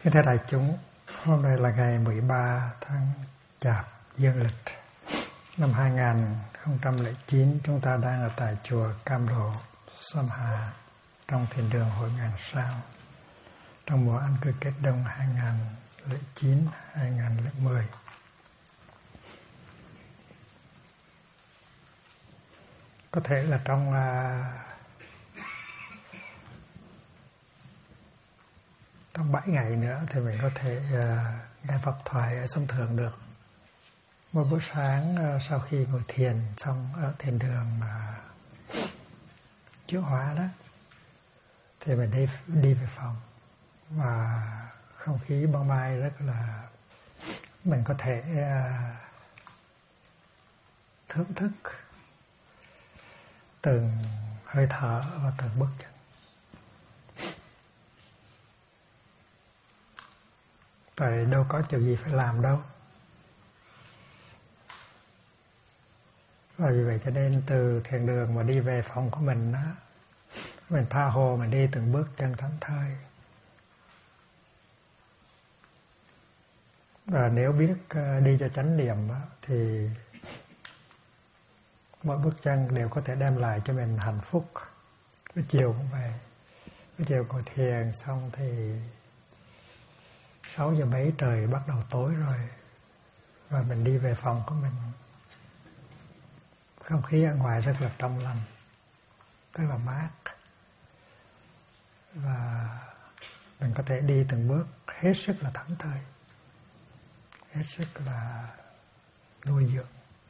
Kính thưa đại chúng, hôm nay là ngày 13 tháng Chạp dương lịch năm 2009. Chúng ta đang ở tại chùa Cam Lộ, Sâm Hà, trong thiền đường Hội Ngàn Sao, trong mùa ăn cư kết đông 2009-2010. Có thể là trong trong 7 ngày nữa thì mình có thể nghe Pháp thoại ở sông Thượng được. Một buổi sáng sau khi ngồi thiền xong ở thiền đường Chiếu Hóa đó, thì mình đi về phòng và không khí ban mai rất là, mình có thể thưởng thức từng hơi thở và từng bước chân. Tại đâu có chuyện gì phải làm đâu. Và vì vậy cho nên từ thiền đường mà đi về phòng của mình đó, mình tha hồ mình đi từng bước chân thảnh thơi. Và nếu biết đi cho chánh niệm đó, thì mỗi bước chân đều có thể đem lại cho mình hạnh phúc. Cái chiều cũng vậy. Cái chiều ngồi thiền xong thì 6 giờ mấy trời bắt đầu tối rồi, và mình đi về phòng của mình. Không khí ở ngoài rất là trong lành, rất là mát, và mình có thể đi từng bước hết sức là thảnh thơi, hết sức là nuôi dưỡng.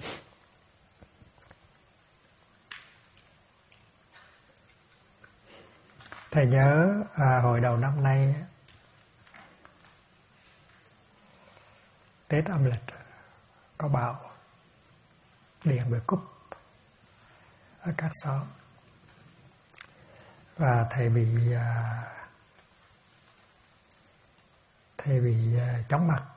Thầy nhớ hồi đầu năm nay Tết âm lịch có bão điện bị cúp ở các xóm, và thầy bị chóng mặt.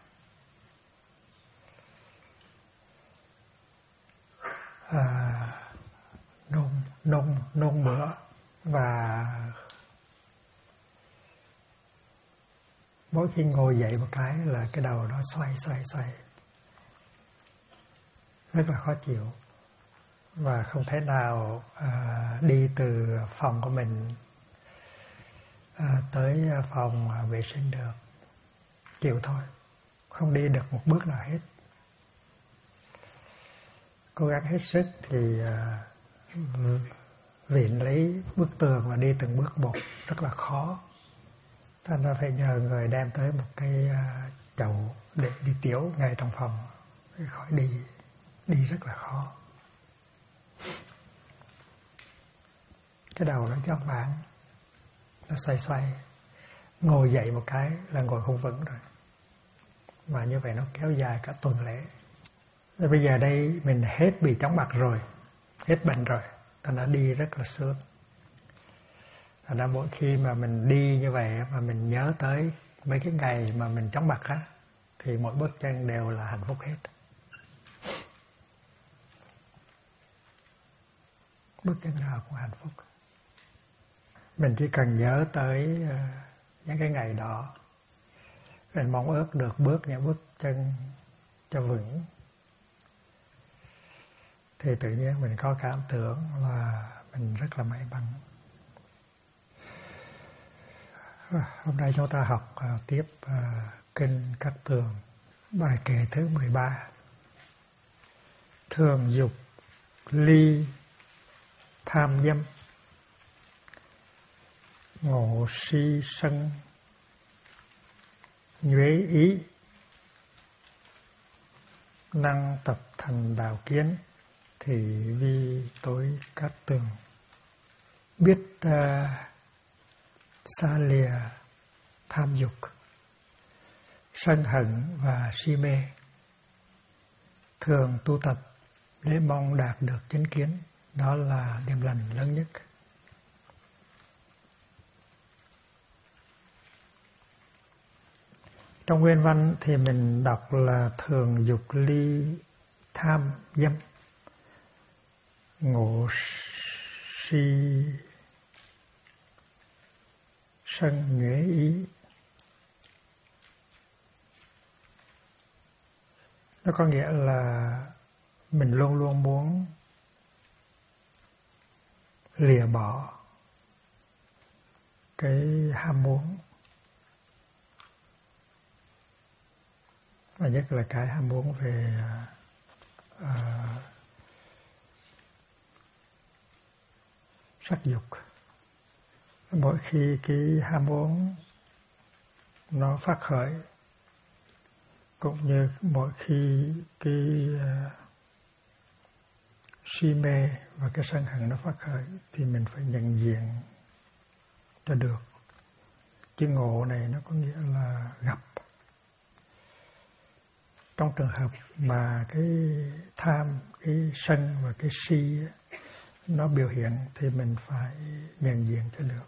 Nôn mửa, và mỗi khi ngồi dậy một cái là cái đầu nó xoay rất là khó chịu, và không thể nào đi từ phòng của mình tới phòng vệ sinh được. Chịu thôi, không đi được một bước nào hết. Cố gắng hết sức thì viện lấy bức tường và đi từng bước một rất là khó. Thành ra phải nhờ người đem tới một cái chậu để đi tiểu ngay trong phòng, khỏi đi rất là khó. Cái đầu nó chóng váng, nó xoay, ngồi dậy một cái là ngồi không vững rồi, mà như vậy nó kéo dài cả tuần lễ. Rồi bây giờ đây mình hết bị chóng mặt rồi, hết bệnh rồi, ta đã đi rất là sướng. Thành ra mỗi khi mà mình đi như vậy mà mình nhớ tới mấy cái ngày mà mình chóng mặt á, thì mỗi bước chân đều là hạnh phúc hết. Bước chân nào cũng hạnh phúc. Mình chỉ cần nhớ tới những cái ngày đó, mình mong ước được bước những bước chân cho vững, thì tự nhiên mình có cảm tưởng là mình rất là may mắn. Hôm nay chúng ta học tiếp kinh Cát Tường, bài kệ thứ 13. Thường dục ly tham dâm, ngộ si sân nhuế ý, năng tập thành đạo kiến, thì vi tối Cát Tường. Biết xa lìa tham dục, sân hận và si mê, thường tu tập để mong đạt được chánh kiến. Đó là điểm lành lớn nhất. Trong nguyên văn thì mình đọc là thường dục ly tham dâm, ngộ si sân nhuế ý, Nó có nghĩa là mình luôn luôn muốn lìa bỏ cái ham muốn, và nhất là cái ham muốn về sắc dục. Mỗi khi cái ham muốn nó phát khởi, cũng như mỗi khi cái si mê và cái sân hận nó phát khởi, thì mình phải nhận diện cho được. Chữ ngộ này nó có nghĩa là gặp. Trong trường hợp mà cái tham, cái sân và cái si nó biểu hiện thì mình phải nhận diện cho được.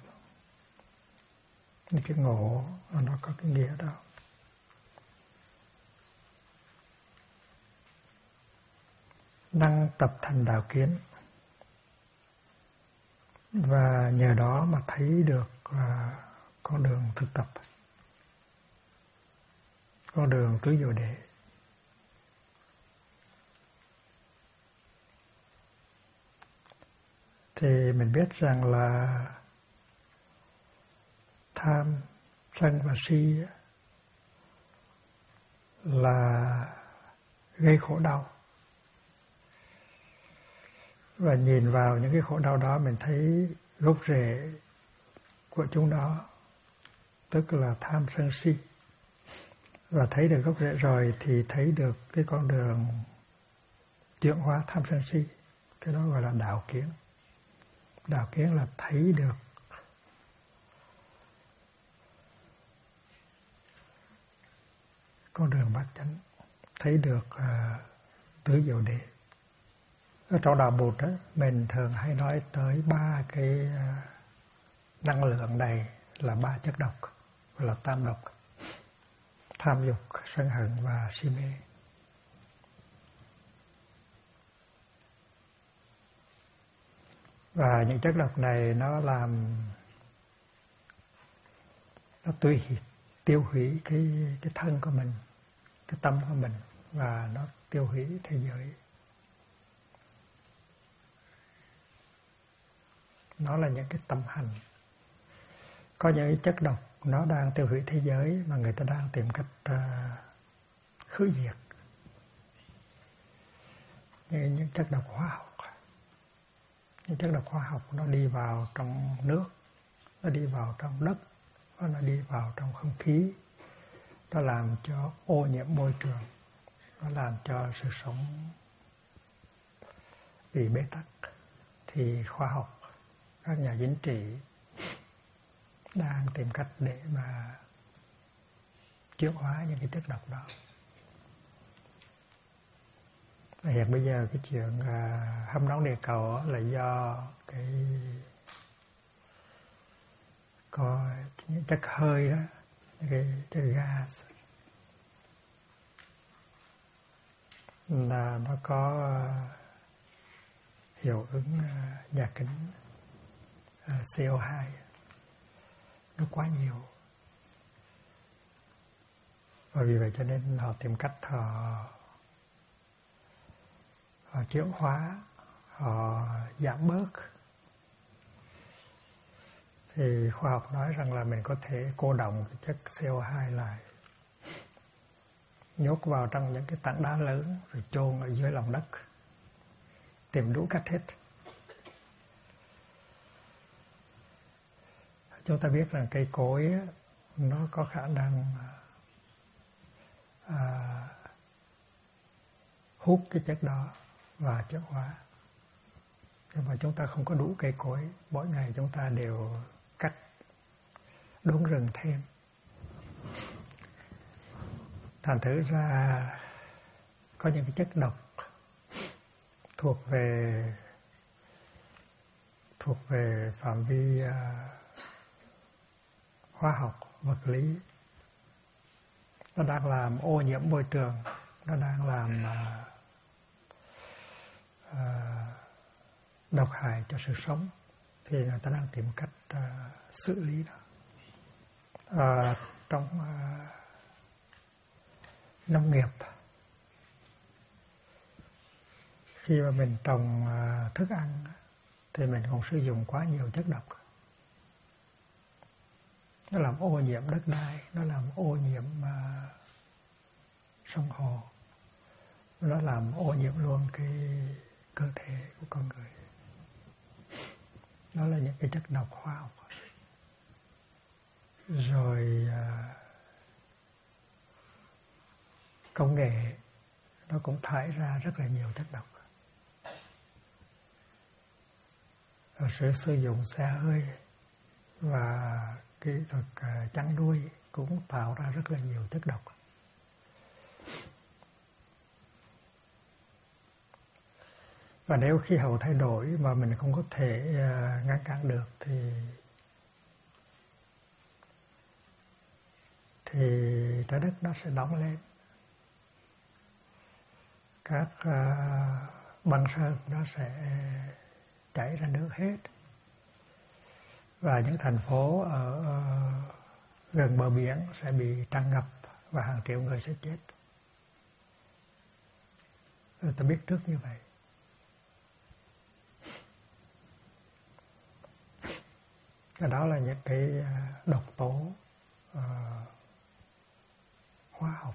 Cái ngộ nó có cái nghĩa đó. Năng tập thành đạo kiến, và nhờ đó mà thấy được con đường thực tập, con đường tứ diệu đế. Thì mình biết rằng là tham, sân và si là gây khổ đau. Và nhìn vào những cái khổ đau đó, mình thấy gốc rễ của chúng đó, tức là tham sân si. Và thấy được gốc rễ rồi thì thấy được cái con đường chuyển hóa tham sân si. Cái đó gọi là đạo kiến. Đạo kiến là thấy được con đường bát chánh, thấy được tứ diệu đế. Ở trong đạo Bụt đó, mình thường hay nói tới ba cái năng lượng này là ba chất độc, gọi là tam độc: tham dục, sân hận và si mê. Và những chất độc này nó tiêu hủy cái thân của mình, cái tâm của mình, và nó tiêu hủy thế giới. Nó là những cái tâm hành. Có những chất độc nó đang tiêu hủy thế giới mà người ta đang tìm cách khử diệt. Những chất độc hóa học. Những chất độc hóa học nó đi vào trong nước, nó đi vào trong đất, nó đi vào trong không khí. Nó làm cho ô nhiễm môi trường, nó làm cho sự sống bị bế tắc. Thì khoa học, các nhà chính trị đang tìm cách để mà chuyển hóa những cái chất độc đó. Và hiện bây giờ cái chuyện hâm nóng địa cầu là do có những chất hơi đó, cái chất gas là nó có hiệu ứng nhà kính CO2 nó quá nhiều. Và vì vậy cho nên họ tìm cách họ chuyển hóa, họ giảm bớt. Thì khoa học nói rằng là mình có thể cô đọng cái chất CO2 lại, nhốt vào trong những cái tảng đá lớn rồi chôn ở dưới lòng đất, tìm đủ cách hết. Chúng ta biết rằng cây cối nó có khả năng hút cái chất đó và chuyển hóa. Nhưng mà chúng ta không có đủ cây cối, mỗi ngày chúng ta đều cắt đốn rừng thêm. Thành thử ra có những cái chất độc thuộc về phạm vi hóa học, vật lý. Nó đang làm ô nhiễm môi trường, nó đang làm độc hại cho sự sống. Thì người ta đang tìm cách xử lý đó. Trong nông nghiệp khi mà mình trồng thức ăn thì mình còn sử dụng quá nhiều chất độc. Nó làm ô nhiễm đất đai, nó làm ô nhiễm sông hồ, nó làm ô nhiễm luôn cái cơ thể của con người. Đó là những cái chất độc hóa học. Rồi công nghệ nó cũng thải ra rất là nhiều chất độc. Rồi sự sử dụng xe hơi và kỹ thuật chăn nuôi cũng tạo ra rất là nhiều chất độc. Và nếu khí hậu thay đổi mà mình không có thể ngăn cản được thì trái đất nó sẽ nóng lên. Các băng sơn nó sẽ chảy ra nước hết. Và những thành phố ở gần bờ biển sẽ bị tràn ngập và hàng triệu người sẽ chết. Người ta biết trước như vậy. Và đó là những cái độc tố hóa học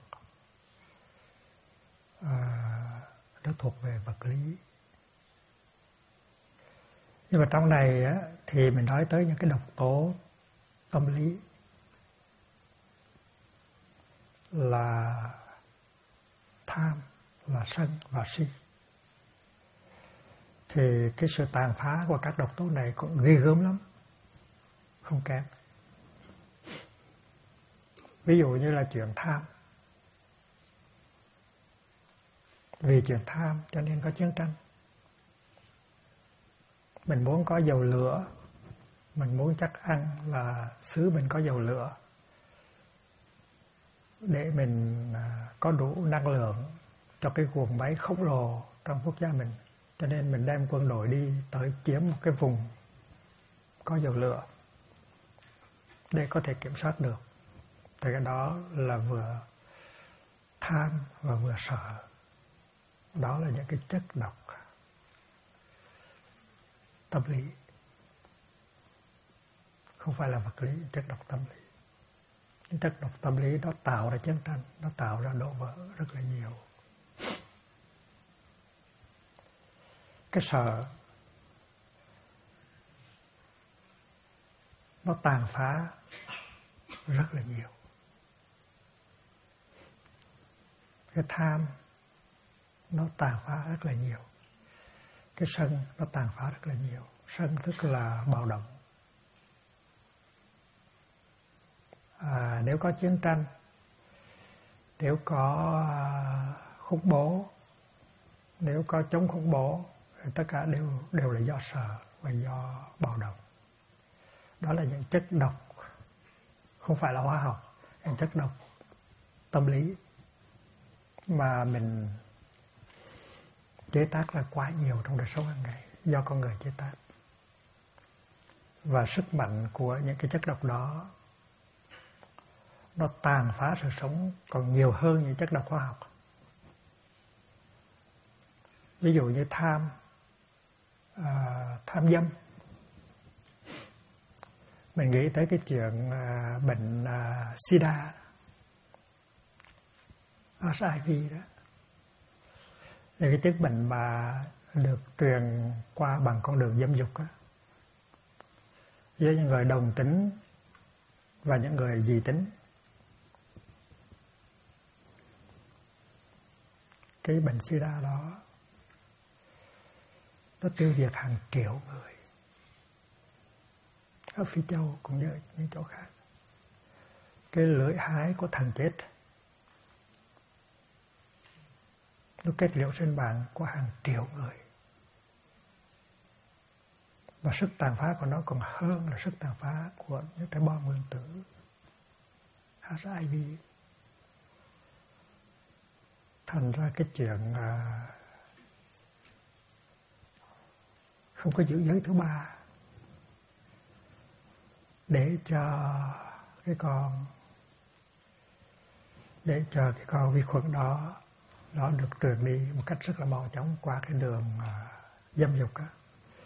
nó thuộc về vật lý. Nhưng mà trong này á, thì mình nói tới những cái độc tố tâm lý là tham, là sân và si. Thì cái sự tàn phá của các độc tố này cũng ghê gớm lắm, không kém. Ví dụ như là chuyện tham. Vì chuyện tham cho nên có chiến tranh. Mình muốn có dầu lửa, mình muốn chắc ăn là xứ mình có dầu lửa để mình có đủ năng lượng cho cái guồng máy khổng lồ trong quốc gia mình. Cho nên mình đem quân đội đi tới chiếm một cái vùng có dầu lửa để có thể kiểm soát được. Thì cái đó là vừa tham và vừa sợ. Đó là những cái chất độc tâm lý. Không phải là vật lý, chất độc tâm lý. Những chất độc tâm lý đó tạo ra chiến tranh, nó tạo ra đổ vỡ rất là nhiều. Cái sợ nó tàn phá rất là nhiều. Cái tham nó tàn phá rất là nhiều. Cái sân nó tàn phá rất là nhiều. Sân tức là bạo động. Nếu có chiến tranh, nếu có khủng bố, nếu có chống khủng bố, tất cả đều là do sợ và do bạo động. Đó là những chất độc, không phải là hóa học, những chất độc tâm lý mà mình chế tác ra quá nhiều trong đời sống hàng ngày, do con người chế tác. Và sức mạnh của những cái chất độc đó nó tàn phá sự sống còn nhiều hơn những chất độc hóa học. Ví dụ như tham dâm. Mình nghĩ tới cái chuyện bệnh SIDA, HIV đó. Là cái chứng bệnh mà được truyền qua bằng con đường dâm dục á, giữa những người đồng tính và những người dị tính. Cái bệnh SIDA đó nó tiêu diệt hàng triệu người ở Phi Châu cũng như những chỗ khác. Cái lưỡi hái của thần chết nó kết liễu sinh mạng của hàng triệu người. Và sức tàn phá của nó còn hơn là sức tàn phá của những trái bom nguyên tử HIV. Thành ra cái chuyện không có giữ giới thứ ba để cho cái con vi khuẩn đó nó được truyền đi một cách rất là mau chóng qua cái đường dâm dục á,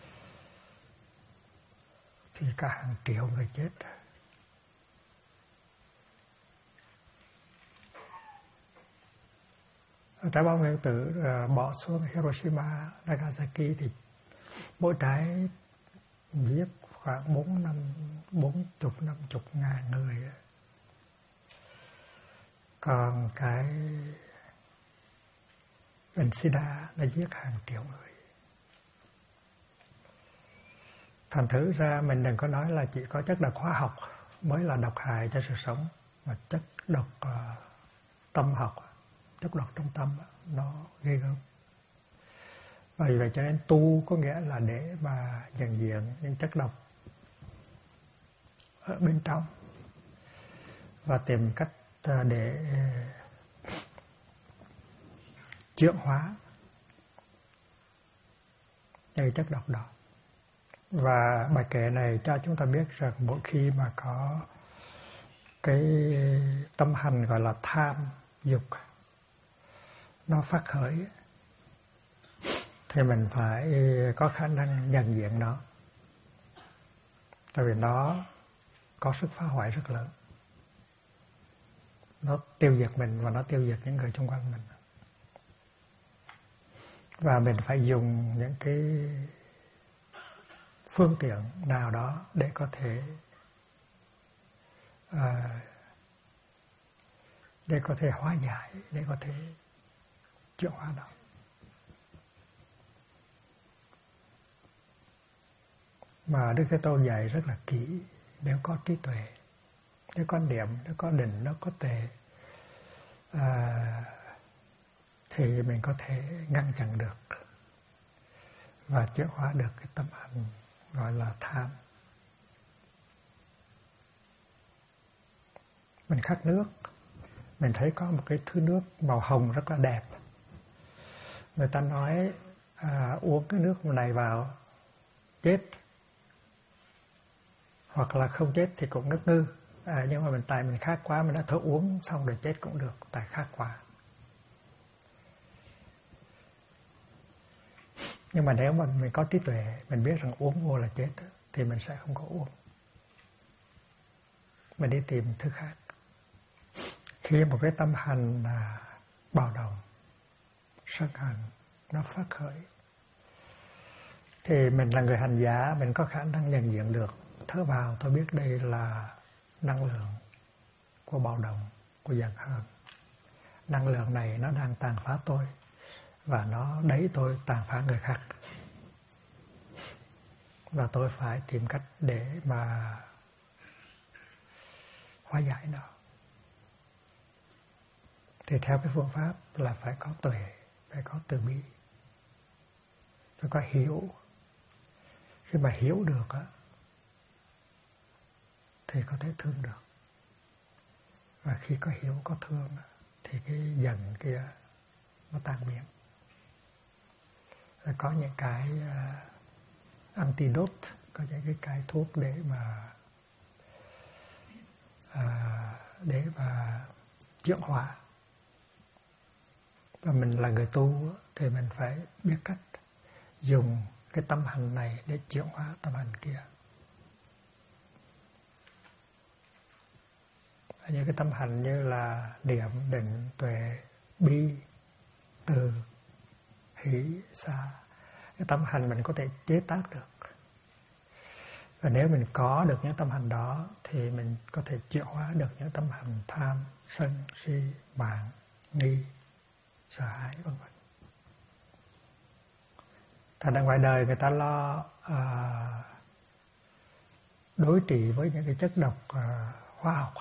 thì cả hàng triệu người chết. Trái bom nguyên tử bỏ xuống Hiroshima, Nagasaki thì mỗi trái giết khoảng 40-50 ngàn người. Còn cái bệnh SIDA nó giết hàng triệu người. Thành thử ra mình đừng có nói là chỉ có chất độc hóa học mới là độc hại cho sự sống, mà chất độc tâm học, chất độc trong tâm nó ghê gớm. Vì vậy cho nên tu có nghĩa là để mà nhận diện những chất độc ở bên trong và tìm cách để chuyển hóa những chất độc đó. Và bài kệ này cho chúng ta biết rằng mỗi khi mà có cái tâm hành gọi là tham dục nó phát khởi thì mình phải có khả năng nhận diện nó, tại vì nó có sức phá hoại rất lớn. Nó tiêu diệt mình và nó tiêu diệt những người xung quanh mình. Và mình phải dùng những cái phương tiện nào đó để có thể hóa giải, để có thể chuyển hóa nó. Mà Đức Thế Tôn dạy rất là kỹ. Nếu có trí tuệ, nếu có niệm, nếu có định, nếu có tuệ, thì mình có thể ngăn chặn được và chuyển hóa được cái tâm hành gọi là tham. Mình khát nước, mình thấy có một cái thứ nước màu hồng rất là đẹp. Người ta nói uống cái nước này vào chết, hoặc là không chết thì cũng ngất ngư. Nhưng mà tại mình khát quá, mình đã thử uống xong rồi chết cũng được, tại khát quá. Nhưng mà nếu mà mình có trí tuệ, mình biết rằng uống vô là chết, thì mình sẽ không có uống. Mình đi tìm thứ khác. Khi một cái tâm hành bạo động, sân hận, nó phát khởi, thì mình là người hành giả, mình có khả năng nhận diện được. Thở vào tôi biết đây là năng lượng của bạo động, của giận hờn. Năng lượng này nó đang tàn phá tôi, và nó đẩy tôi tàn phá người khác. Và tôi phải tìm cách để mà hóa giải nó. Thì theo cái phương pháp là phải có tuệ, phải có từ bi, phải có hiểu. Khi mà hiểu được á, thì có thể thương được. Và khi có hiểu, có thương thì cái giận kia nó tan biến. Rồi có những cái antidote, có những cái thuốc để mà chuyển hóa. Và mình là người tu thì mình phải biết cách dùng cái tâm hành này để chuyển hóa tâm hành kia. Những cái tâm hành như là niệm, định, tuệ, bi, từ, hỷ, xa. Cái tâm hành mình có thể chế tác được. Và nếu mình có được những tâm hành đó thì mình có thể chuyển hóa được những tâm hành tham, sân, si, mạn, nghi, sợ hãi, vân vân. Thành ra ngoài đời người ta lo đối trị với những cái chất độc hóa học.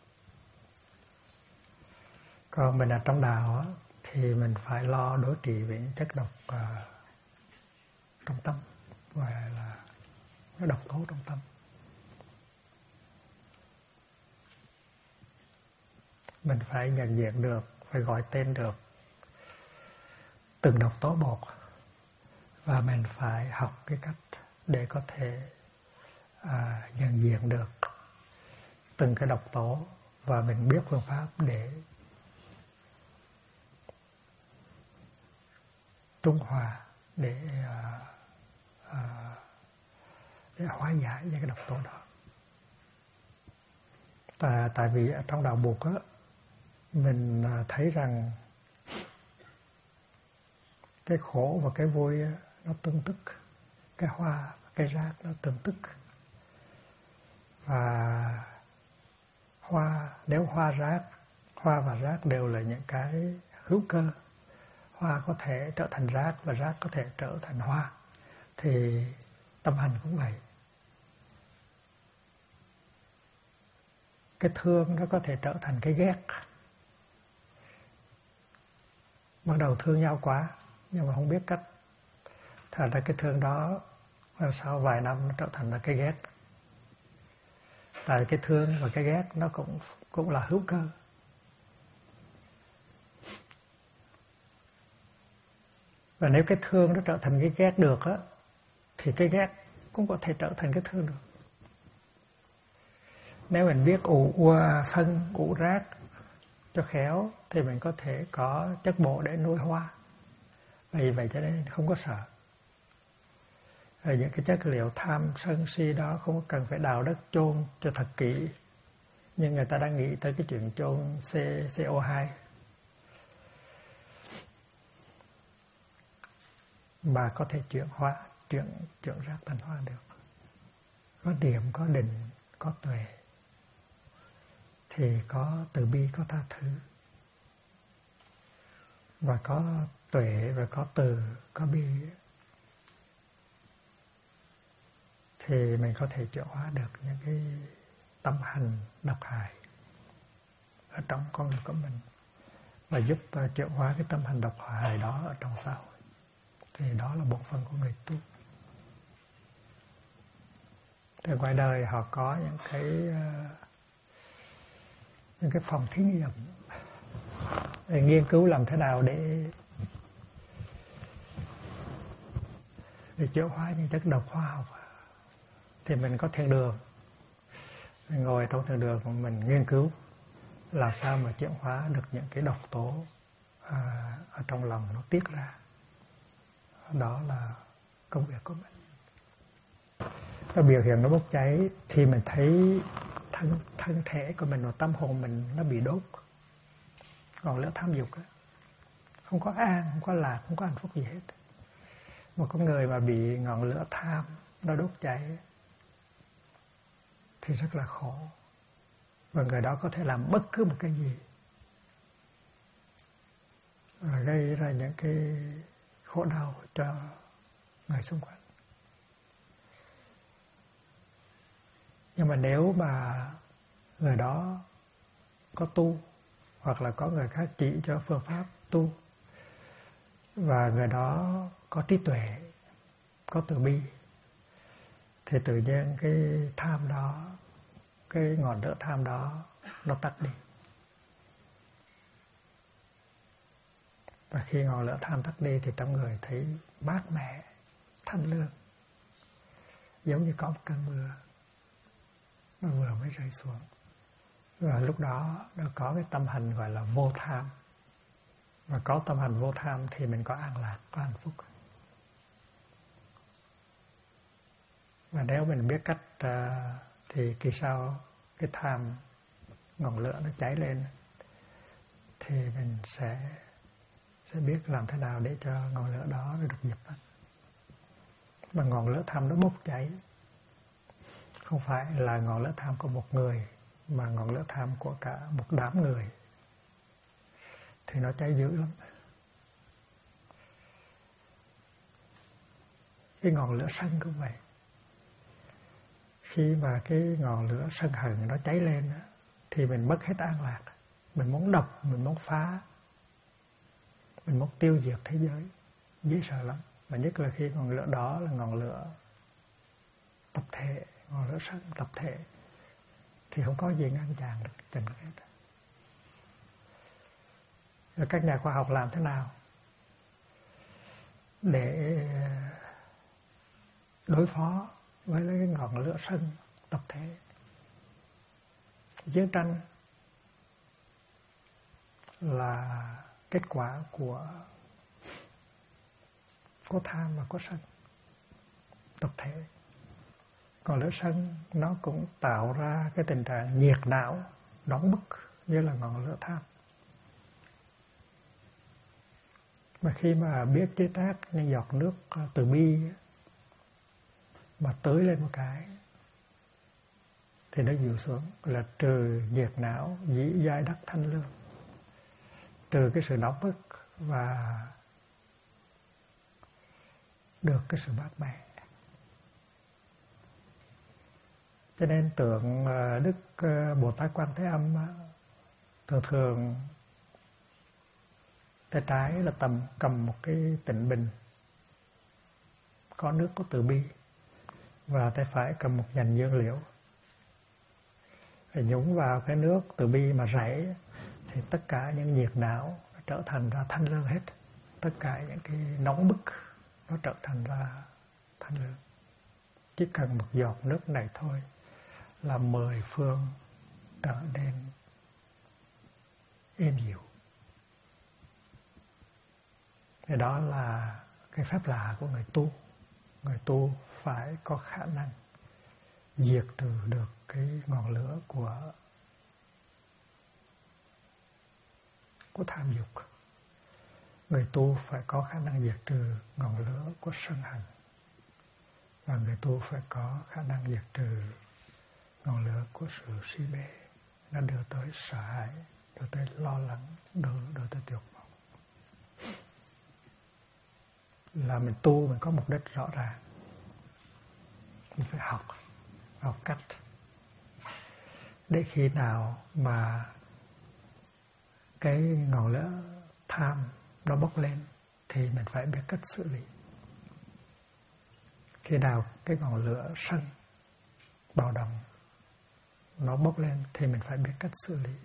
Còn mình ở trong đạo thì mình phải lo đối trị với những chất độc trong tâm, gọi là cái độc tố trong tâm. Mình phải nhận diện được, phải gọi tên được từng độc tố một, và mình phải học cái cách để có thể nhận diện được từng cái độc tố, và mình biết phương pháp để trung hòa để hóa giải những cái độc tố đó. Tại vì ở trong đạo Bụt á, mình thấy rằng cái khổ và cái vui nó tương tức, cái hoa, cái rác nó tương tức. Và nếu hoa và rác đều là những cái hữu cơ, hoa có thể trở thành rác và rác có thể trở thành hoa, thì tâm hành cũng vậy. Cái thương nó có thể trở thành cái ghét. Ban đầu thương nhau quá nhưng mà không biết cách, thành ra cái thương đó sau vài năm nó trở thành là cái ghét. Tại cái thương và cái ghét nó cũng là hữu cơ. Và nếu cái thương nó trở thành cái ghét được á, thì cái ghét cũng có thể trở thành cái thương được. Nếu mình biết phân ủ rác cho khéo thì mình có thể có chất bổ để nuôi hoa. Vì vậy cho nên không có sợ. Rồi những cái chất liệu tham sân si đó không cần phải đào đất chôn cho thật kỹ. Nhưng người ta đang nghĩ tới cái chuyện chôn CO2. Mà có thể chuyển rác thành hoa được. Có điểm, có định, có tuệ, thì có từ bi, có tha thứ. Và có tuệ, và có từ, có bi, thì mình có thể chuyển hóa được những cái tâm hành độc hại ở trong con người của mình, và giúp chuyển hóa cái tâm hành độc hại đó ở trong xã hội. Thì đó là bộ phận của người tu. Thì ngoài đời họ có những cái phòng thí nghiệm để nghiên cứu làm thế nào để chuyển hóa những chất độc hóa học. Thì mình có thiền đường, mình ngồi trong thiền đường của mình nghiên cứu làm sao mà chuyển hóa được những cái độc tố ở trong lòng nó tiết ra. Đó là công việc của mình. Cái biểu hiện nó bốc cháy thì mình thấy thân thể của mình và tâm hồn mình nó bị đốt. Ngọn lửa tham dục á, không có an, không có lạc, không có hạnh phúc gì hết. Một con người mà bị ngọn lửa tham nó đốt cháy thì rất là khổ. Và người đó có thể làm bất cứ một cái gì và gây ra những cái khổ đau cho người xung quanh. Nhưng mà nếu mà người đó có tu, hoặc là có người khác chỉ cho phương pháp tu, và người đó có trí tuệ, có từ bi, thì tự nhiên cái tham đó, cái ngọn lửa tham đó nó tắt đi. Và khi ngọn lửa tham tắt đi thì trong người thấy mát mẻ, thanh lương, giống như có một cơn mưa nó vừa mới rơi xuống. Và lúc đó nó có cái tâm hành gọi là vô tham. Và có tâm hành vô tham thì mình có an lạc, có hạnh phúc. Và nếu mình biết cách thì kỳ sau cái tham, ngọn lửa nó cháy lên, thì mình sẽ biết làm thế nào để cho ngọn lửa đó nó được dập tắt. Mà ngọn lửa tham nó bốc cháy không phải là ngọn lửa tham của một người, mà ngọn lửa tham của cả một đám người, thì nó cháy dữ lắm. Cái ngọn lửa sân cũng vậy. Khi mà cái ngọn lửa sân hận nó cháy lên thì mình mất hết an lạc. Mình muốn độc, mình muốn phá, mình muốn tiêu diệt thế giới. Dễ sợ lắm. Và nhất là khi ngọn lửa đó là ngọn lửa tập thể, ngọn lửa sân tập thể, thì không có gì ngăn chặn được trần hết. Rồi các nhà khoa học làm thế nào để đối phó với cái ngọn lửa sân tập thể? Chiến tranh là kết quả của có tham và có sân tập thể. Còn lửa sân nó cũng tạo ra cái tình trạng nhiệt não, nóng bức như là ngọn lửa tham. Mà khi mà biết chế tác những giọt nước từ bi mà tưới lên một cái thì nó dịu xuống, là trừ nhiệt não, dĩ dai đắc thanh lương, trừ cái sự nóng bức và được cái sự mát mẻ. Cho nên tượng Đức Bồ Tát Quan Thế Âm thường thường tay trái là cầm một cái tịnh bình có nước có từ bi, và tay phải cầm một nhành dương liễu. Phải nhúng vào cái nước từ bi mà rảy thì tất cả những nhiệt não trở thành ra thanh lương hết. Tất cả những cái nóng bức nó trở thành ra thanh lương. Chỉ cần một giọt nước này thôi là 10 phương trở nên êm dịu. Thì đó là cái phép lạ của người tu. Người tu phải có khả năng diệt trừ được cái ngọn lửa của tham dục. Người tu phải có khả năng diệt trừ ngọn lửa của sân hận. Và người tu phải có khả năng diệt trừ ngọn lửa của sự si mê. Nó đưa tới sợ hãi, đưa tới lo lắng, đưa tới tuyệt vọng. Là mình tu, mình có mục đích rõ ràng. Mình phải học cách. Để khi nào mà cái ngọn lửa tham nó bốc lên thì mình phải biết cách xử lý. Khi nào cái ngọn lửa sân bạo động nó bốc lên thì mình phải biết cách xử lý.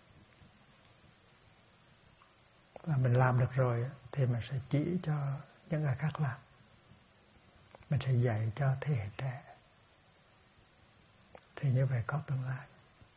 Và mình làm được rồi thì mình sẽ chỉ cho những người khác làm. Mình sẽ dạy cho thế hệ trẻ. Thì như vậy có tương lai.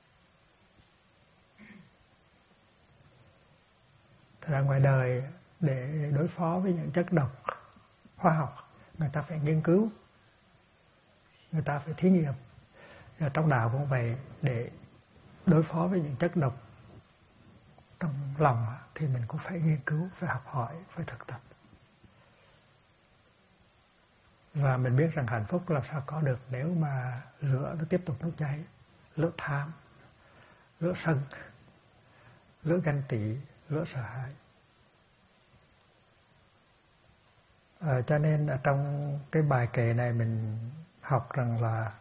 Thật ra ngoài đời để đối phó với những chất độc hóa học, người ta phải nghiên cứu, người ta phải thí nghiệm. Và trong đạo cũng vậy, để đối phó với những chất độc trong lòng thì mình cũng phải nghiên cứu, phải học hỏi, phải thực tập. Và mình biết rằng hạnh phúc làm sao có được nếu mà lửa nó tiếp tục nó cháy. Lửa tham, lửa sân, lửa ganh tị, lửa sợ hãi. Cho nên ở trong cái bài kệ này mình học rằng là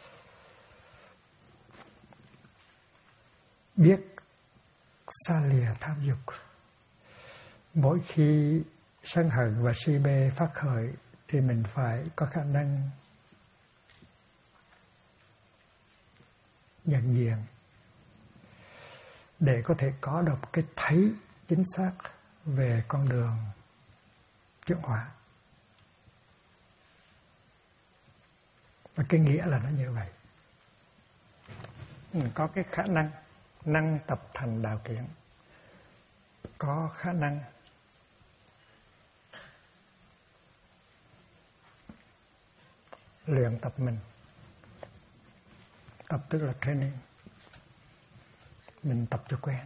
biết xa lìa tham dục. Mỗi khi sân hận và si mê phát khởi thì mình phải có khả năng nhận diện để có thể có được cái thấy chính xác về con đường chuyển hóa. Và cái nghĩa là nó như vậy. Mình có cái khả năng tập thành đạo kiến, có khả năng luyện tập mình. Tập tức là training. Mình tập cho quen.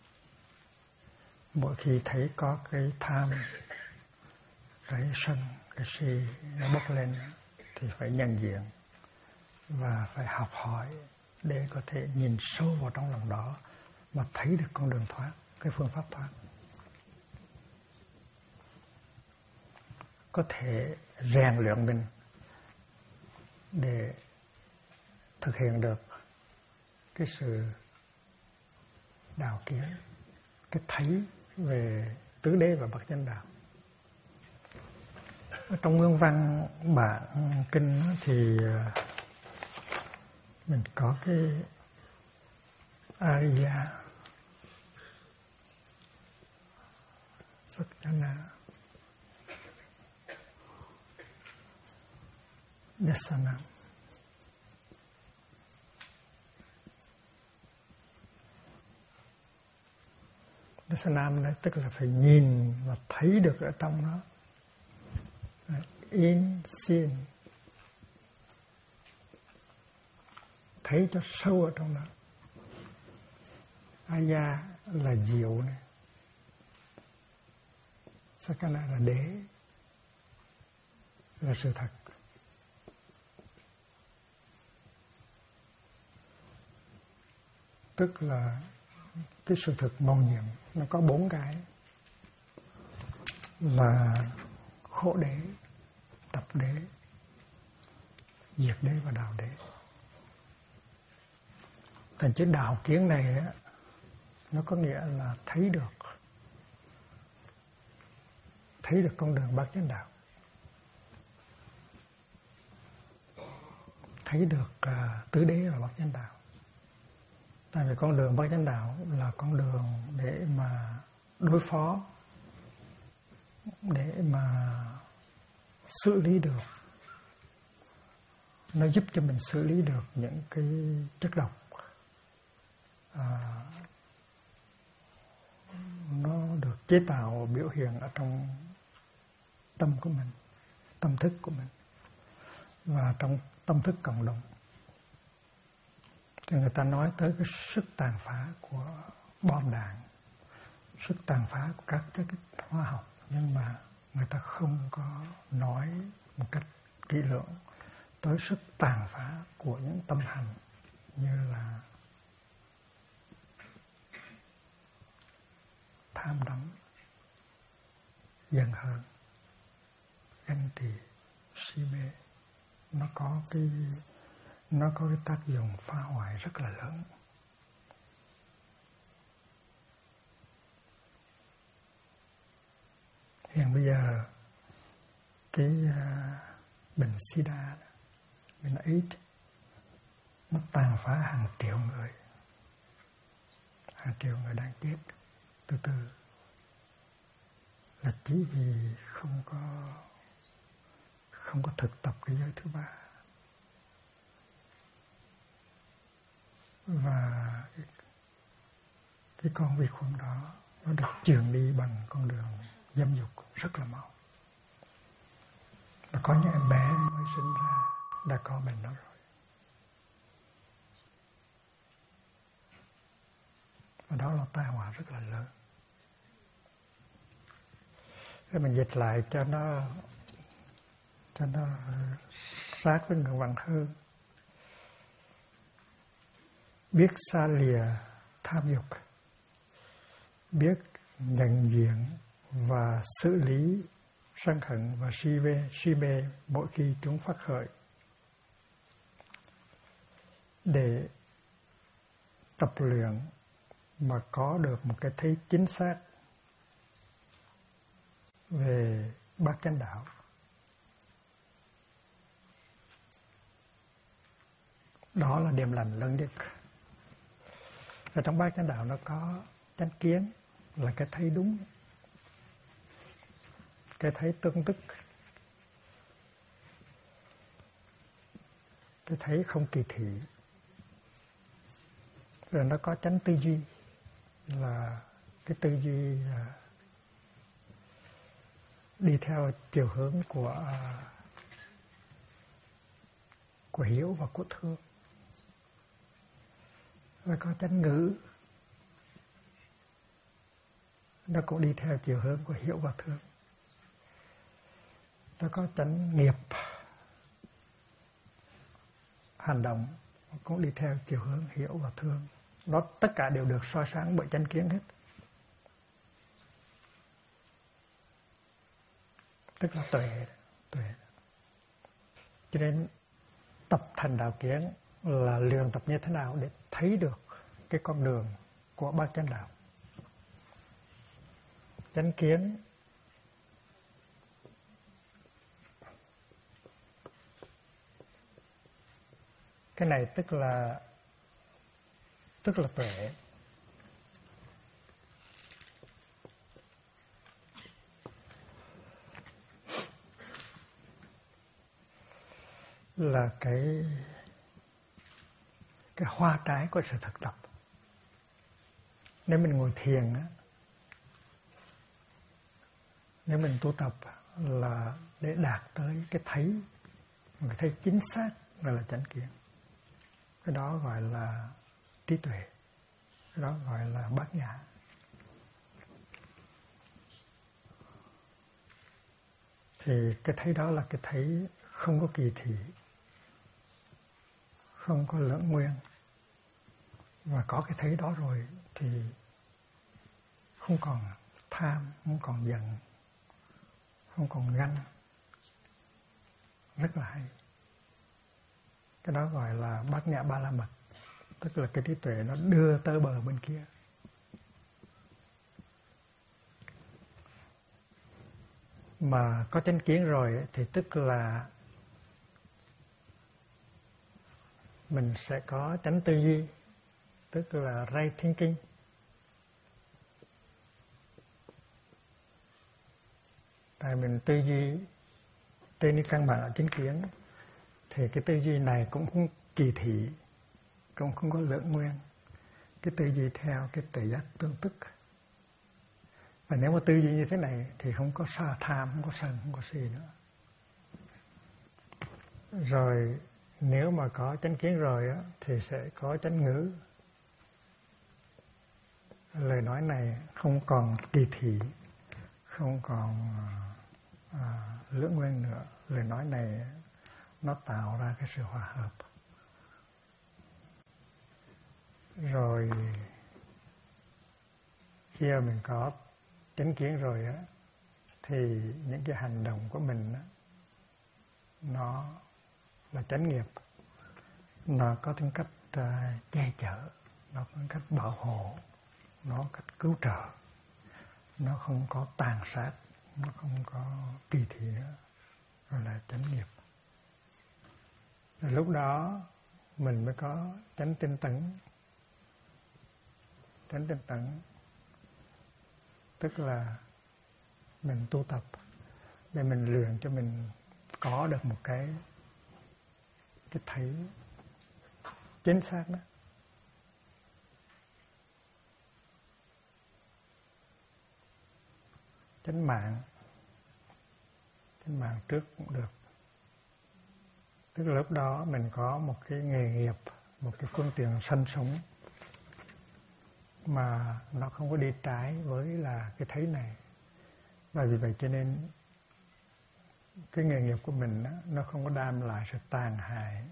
Mỗi khi thấy có cái tham, cái sân, cái si nó bốc lên thì phải nhận diện và phải học hỏi để có thể nhìn sâu vào trong lòng đó mà thấy được con đường thoát, cái phương pháp thoát. Có thể rèn luyện mình để thực hiện được cái sự đạo kiến, cái thấy về tứ đế và bậc chánh đạo. Trong nguyên văn bản kinh thì mình có cái Ariya Sakjana Dasana. Dasana đấy tức là phải nhìn và thấy được ở trong nó. In sin, thấy cho sâu ở trong đó. Aya là diệu này, Sakala là đế, là sự thật. Tức là cái sự thực màu nhiệm nó có 4 cái là khổ đế, tập đế, diệt đế và đạo đế. Thành chữ đạo kiến này á, nó có nghĩa là thấy được con đường bát chánh đạo, thấy được tứ đế và bát chánh đạo. Tại vì con đường bát chánh đạo là con đường để mà đối phó, để mà xử lý được, nó giúp cho mình xử lý được những cái chất độc nó được chế tạo biểu hiện ở trong tâm của mình, tâm thức của mình và trong tâm thức cộng đồng. Thì người ta nói tới cái sức tàn phá của bom đạn, sức tàn phá của các chất hóa học, nhưng mà người ta không có nói một cách kỹ lưỡng tới sức tàn phá của những tâm hành như là tham đắm, giận hờn, ganh tị, si mê. Nó có cái tác dụng phá hoại rất là lớn. Hiện bây giờ cái bệnh SIDA, bệnh AIDS nó tàn phá hàng triệu người đang chết từ từ, là chỉ vì không có thực tập cái giới thứ ba. Và cái con vi khuẩn đó nó được truyền đi bằng con đường dâm dục rất là mau. Và có những em bé mới sinh ra đã có bệnh đó rồi. Và đó là tai họa rất là lớn. Thế mình dịch lại cho nó sát với người văn hơn. Biết xa lìa tham dục, biết nhận diện và xử lý sân hận và si mê mỗi khi chúng phát khởi, để tập luyện mà có được một cái thấy chính xác về bát chánh đạo. Đó là điểm lành lớn nhất. Ở trong bát chánh đạo nó có chánh kiến là cái thấy đúng, cái thấy tương tức, cái thấy không kỳ thị. Rồi nó có chánh tư duy, là cái tư duy đi theo chiều hướng của hiểu và của thương. Và có chánh ngữ, nó cũng đi theo chiều hướng của hiểu và thương. Nó có chánh nghiệp, hành động cũng đi theo chiều hướng hiểu và thương. Nó tất cả đều được soi sáng bởi chánh kiến hết. Tức là tuệ. Cho nên tập thành đạo kiến là luyện tập như thế nào để thấy được cái con đường của bát chánh đạo. Chánh kiến cái này tức là tuệ. Là cái hoa trái của sự thực tập. Nếu mình ngồi thiền á, nếu mình tu tập là để đạt tới cái thấy chính xác, gọi là chánh kiến. Cái đó gọi là trí tuệ, cái đó gọi là bát nhã. Thì cái thấy đó là cái thấy không có kỳ thị, không có lẫn nguyên. Và có cái thấy đó rồi thì không còn tham, không còn giận, không còn ganh. Rất là hay. Cái đó gọi là bát nhã ba la mật. Tức là cái trí tuệ nó đưa tới bờ bên kia. Mà có chánh kiến rồi thì tức là mình sẽ có chánh tư duy, tức là right thinking. Tại mình tư duy trên cái căn bản là chánh kiến, thì cái tư duy này cũng không kỳ thị, cũng không có lưỡng nguyên. Cái tư duy theo cái tuệ giác tương tức. Và nếu mà tư duy như thế này thì không có sa tham, không có sân, không có si nữa. Rồi nếu mà có chánh kiến rồi á, thì sẽ có chánh ngữ. Lời nói này không còn kỳ thị, không còn lưỡng nguyên nữa. Lời nói này nó tạo ra cái sự hòa hợp. Rồi khi mà mình có chánh kiến rồi á, thì những cái hành động của mình á, nó là chánh nghiệp. Nó có tính cách che chở, nó có tính cách bảo hộ, nó có cách cứu trợ. Nó không có tàn sát, nó không có kỳ thị nữa. Rồi là chánh nghiệp. Rồi lúc đó mình mới có chánh tinh tấn. Chánh tinh tấn tức là mình tu tập để mình luyện cho mình có được một cái thấy chính xác đó. Chánh mạng trước cũng được. Tức là lúc đó mình có một cái nghề nghiệp, một cái phương tiện sanh sống mà nó không có đi trái với là cái thấy này. Và vì vậy cho nên cái nghề nghiệp của mình đó, nó không có đem lại sự tàn hại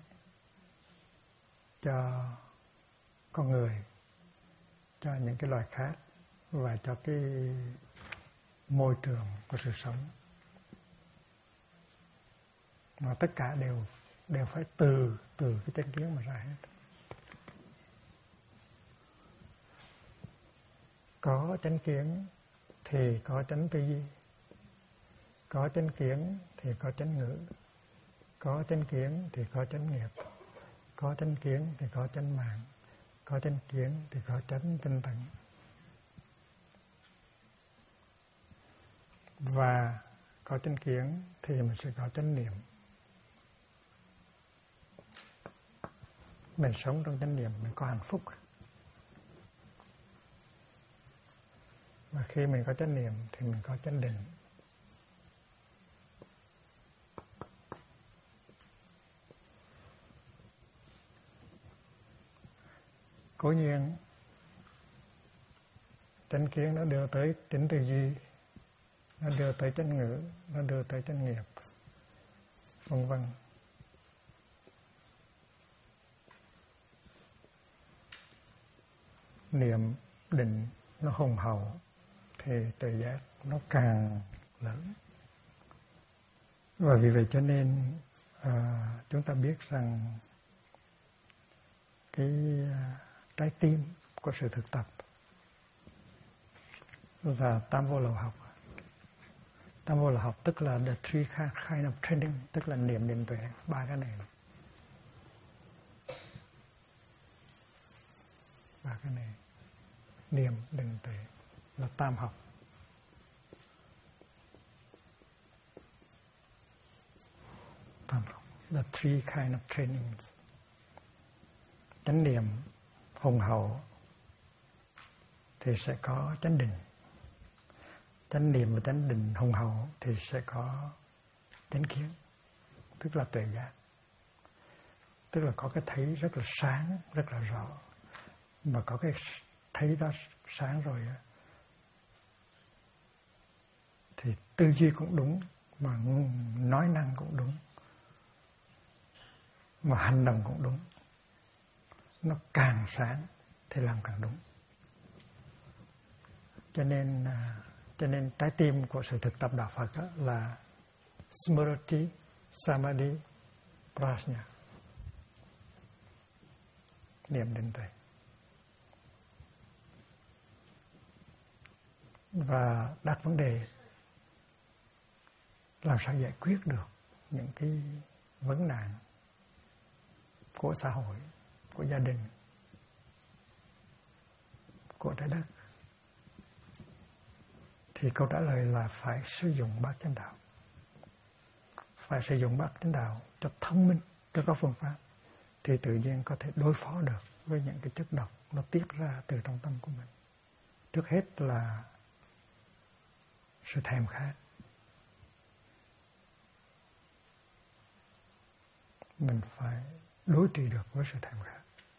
cho con người, cho những cái loài khác và cho cái môi trường của sự sống. Mà tất cả đều phải từ cái chánh kiến mà ra hết. Có chánh kiến thì có chánh tư duy, có chánh kiến thì có chánh ngữ, có chánh kiến thì có chánh nghiệp, có chánh kiến thì có chánh mạng, có chánh kiến thì có chánh tinh tấn. Và có chánh kiến thì mình sẽ có chánh niệm. Mình sống trong chánh niệm, mình có hạnh phúc. Và khi mình có chánh niệm thì mình có chánh định. Cố nhiên chánh kiến nó đưa tới chánh tư duy, nó đưa tới chánh ngữ, nó đưa tới chánh nghiệp, vân vân. Niệm định nó hùng hậu thì tuệ giác nó càng lớn. Và vì vậy cho nên chúng ta biết rằng cái trái tim của sự thực tập là tam vô lậu học. Tam vô lậu học tức là the three kind of training, tức là niệm định tuệ, ba cái này. Ba cái này, niệm định tuệ là tam học. Tam học, the three kind of trainings. Chánh niệm hùng hậu thì sẽ có chánh định. chánh niệm và chánh định hùng hậu thì sẽ có chánh kiến, tức là tuệ giác, tức là có cái thấy rất là sáng, rất là rõ. Mà có cái thấy đó sáng rồi thì tư duy cũng đúng, mà nói năng cũng đúng, mà hành động cũng đúng. Nó càng sáng thì làm càng đúng. Cho nên trái tim của sự thực tập đạo Phật đó là Smriti, Samadhi, Prajna, niệm định tuệ. Và đặt vấn đề làm sao giải quyết được những cái vấn nạn của xã hội, của gia đình, của trái đất, thì câu trả lời là phải sử dụng bát chánh đạo. Phải sử dụng bát chánh đạo cho thông minh, cho có phương pháp, thì tự nhiên có thể đối phó được với những cái chất độc nó tiết ra từ trong tâm của mình. Trước hết là sự thèm khát. Mình phải đối trị được với sự thèm khát.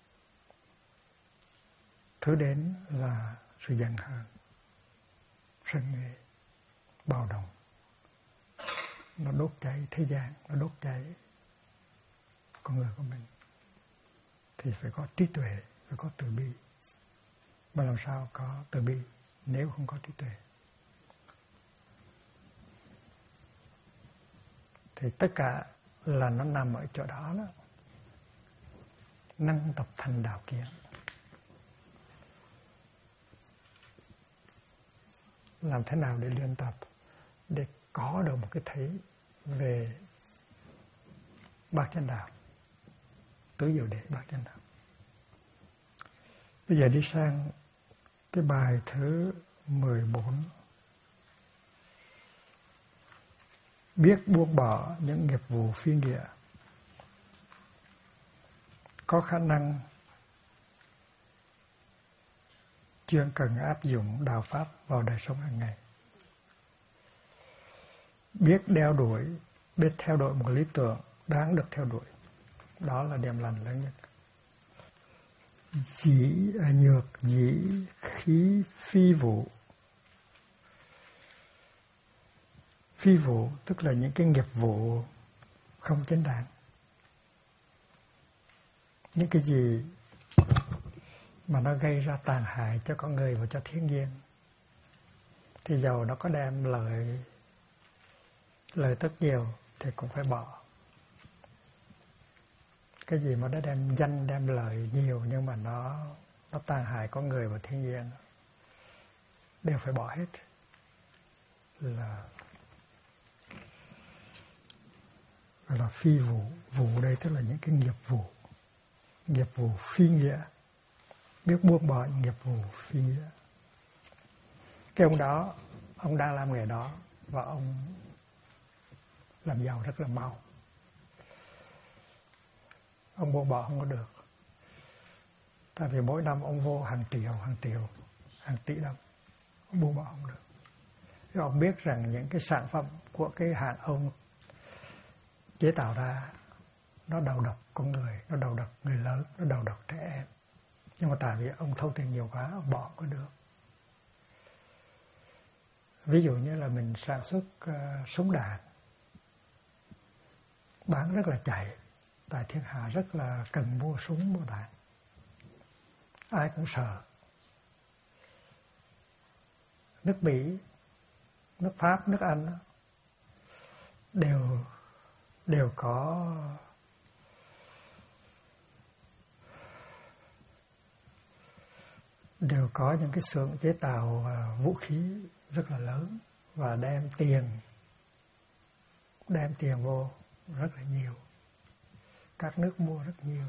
Thứ đến là sự giận hờn, sân nghi, bạo động. Nó đốt cháy thế gian, nó đốt cháy con người của mình. Thì phải có trí tuệ, phải có từ bi. Mà làm sao có từ bi nếu không có trí tuệ? Thì tất cả là nó nằm ở chỗ đó đó. Năng tập thành đạo kiến. Làm thế nào để luyện tập, để có được một cái thấy về bát chánh đạo, tứ diệu đế bát chánh đạo. Bây giờ đi sang cái bài thứ 14. Biết buông bỏ những nghiệp vụ phi nghĩa, có khả năng chuyên cần áp dụng đạo pháp vào đời sống hàng ngày. Biết đeo đuổi, biết theo đuổi một lý tưởng đáng được theo đuổi. Đó là điểm lành lớn nhất. Nhược dĩ khí phi vụ. Phi vụ tức là những cái nghiệp vụ không chính đáng. Những cái gì mà nó gây ra tàn hại cho con người và cho thiên nhiên, thì dầu nó có đem lợi tức nhiều thì cũng phải bỏ. Cái gì mà nó đem danh, đem lợi nhiều nhưng mà nó tàn hại con người và thiên nhiên đều phải bỏ hết. Là phi vụ. Vụ đây tức là những cái nghiệp vụ phi nghĩa. Biết buông bỏ những nghiệp vụ phi nghĩa. Cái ông đó, ông đang làm nghề đó và ông làm giàu rất là mau. Ông buông bỏ không có được. Tại vì mỗi năm ông vô hàng triệu, hàng tỷ đồng. Ông buông bỏ không được. Thì ông biết rằng những cái sản phẩm của cái hãng ông chế tạo ra nó đầu độc con người, nó đầu độc người lớn, nó đầu độc trẻ em. Nhưng mà tại vì ông thâu tiền nhiều quá, ông bỏ không có được. Ví dụ như là mình sản xuất súng đạn, bán rất là chạy, tại thiên hạ rất là cần mua súng, mua đạn. Ai cũng sợ. Nước Mỹ, nước Pháp, nước Anh đều có những cái xưởng chế tạo vũ khí rất là lớn và đem tiền vô rất là nhiều. Các nước mua rất nhiều.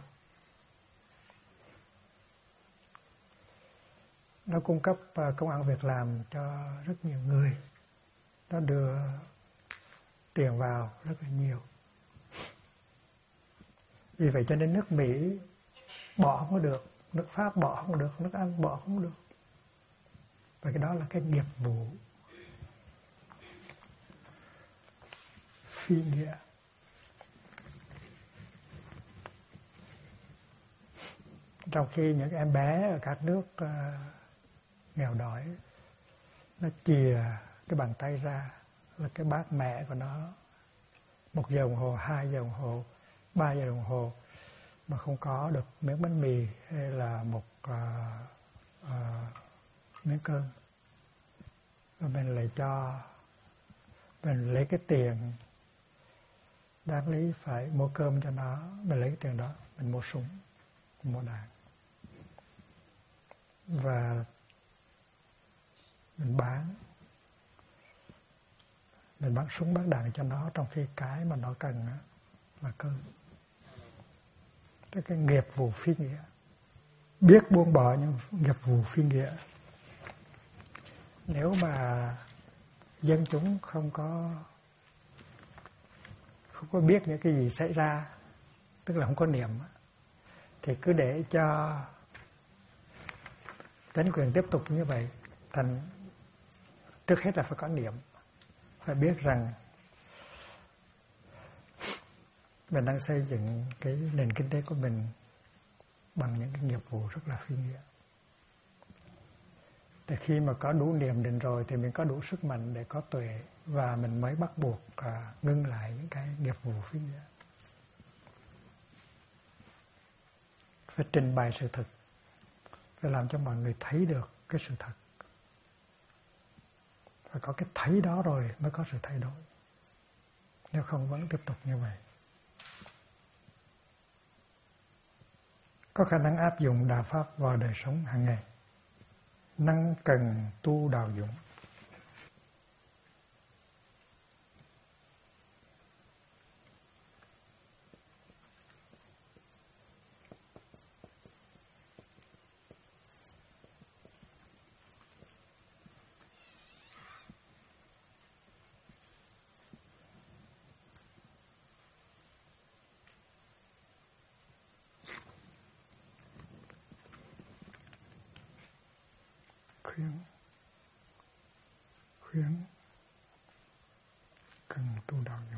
Nó cung cấp công ăn việc làm cho rất nhiều người. Nó đưa tiền vào rất là nhiều. Vì vậy cho nên nước Mỹ bỏ không có được, nước Pháp bỏ không được, nước Anh bỏ không được. Và cái đó là cái nghiệp vụ phi nghĩa. Trong khi những em bé ở các nước nghèo đói, nó chìa cái bàn tay ra là cái bát mẹ của nó 1 giờ đồng hồ, 2 giờ đồng hồ, 3 giờ đồng hồ mà không có được miếng bánh mì hay là một miếng cơm, và mình lại cho, mình lấy cái tiền đáng lý phải mua cơm cho nó, mình lấy cái tiền đó mình mua súng, mua đạn, và mình bán súng bán đạn cho nó, trong khi cái mà nó cần là cơm. Cái nghiệp vụ phi nghĩa, biết buông bỏ những nghiệp vụ phi nghĩa. Nếu mà dân chúng không có biết những cái gì xảy ra, tức là không có niệm, thì cứ để cho chính quyền tiếp tục như vậy. Thành trước hết là phải có niệm, phải biết rằng mình đang xây dựng cái nền kinh tế của mình bằng những cái nghiệp vụ rất là phi nghĩa. Thì khi mà có đủ niệm định rồi thì mình có đủ sức mạnh để có tuệ, và mình mới bắt buộc ngưng lại những cái nghiệp vụ phi nghĩa. Phải trình bày sự thật, phải làm cho mọi người thấy được cái sự thật. Phải có cái thấy đó rồi mới có sự thay đổi. Nếu không vẫn tiếp tục như vậy. Có khả năng áp dụng đạo pháp vào đời sống hàng ngày. Năng cần tu đạo dụng. Khuyến cần tu đạo dụng.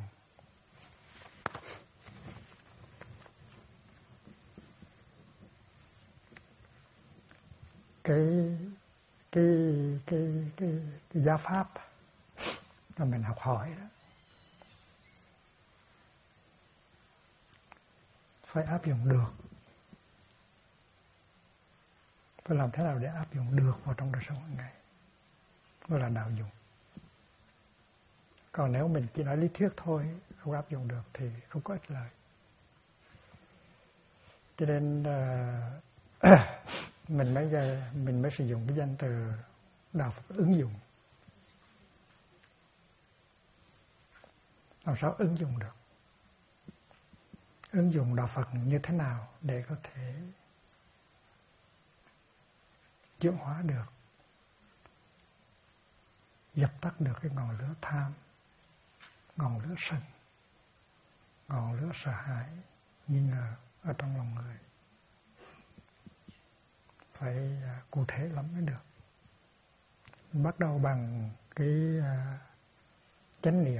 Cái giáo pháp mà mình học hỏi đó phải áp dụng được. Phải làm thế nào để áp dụng được vào trong đời sống hàng ngày, đó là đạo dụng. Còn nếu mình chỉ nói lý thuyết thôi, không áp dụng được thì không có ích lợi. Cho nên mình mới sử dụng cái danh từ đạo Phật ứng dụng. Làm sao ứng dụng được? Ứng dụng đạo Phật như thế nào để có thể chuyển hóa được, dập tắt được cái ngọn lửa tham, ngọn lửa sân, ngọn lửa sợ hãi, nghi ngờ ở trong lòng người. Phải cụ thể lắm mới được. Mình bắt đầu bằng cái chánh niệm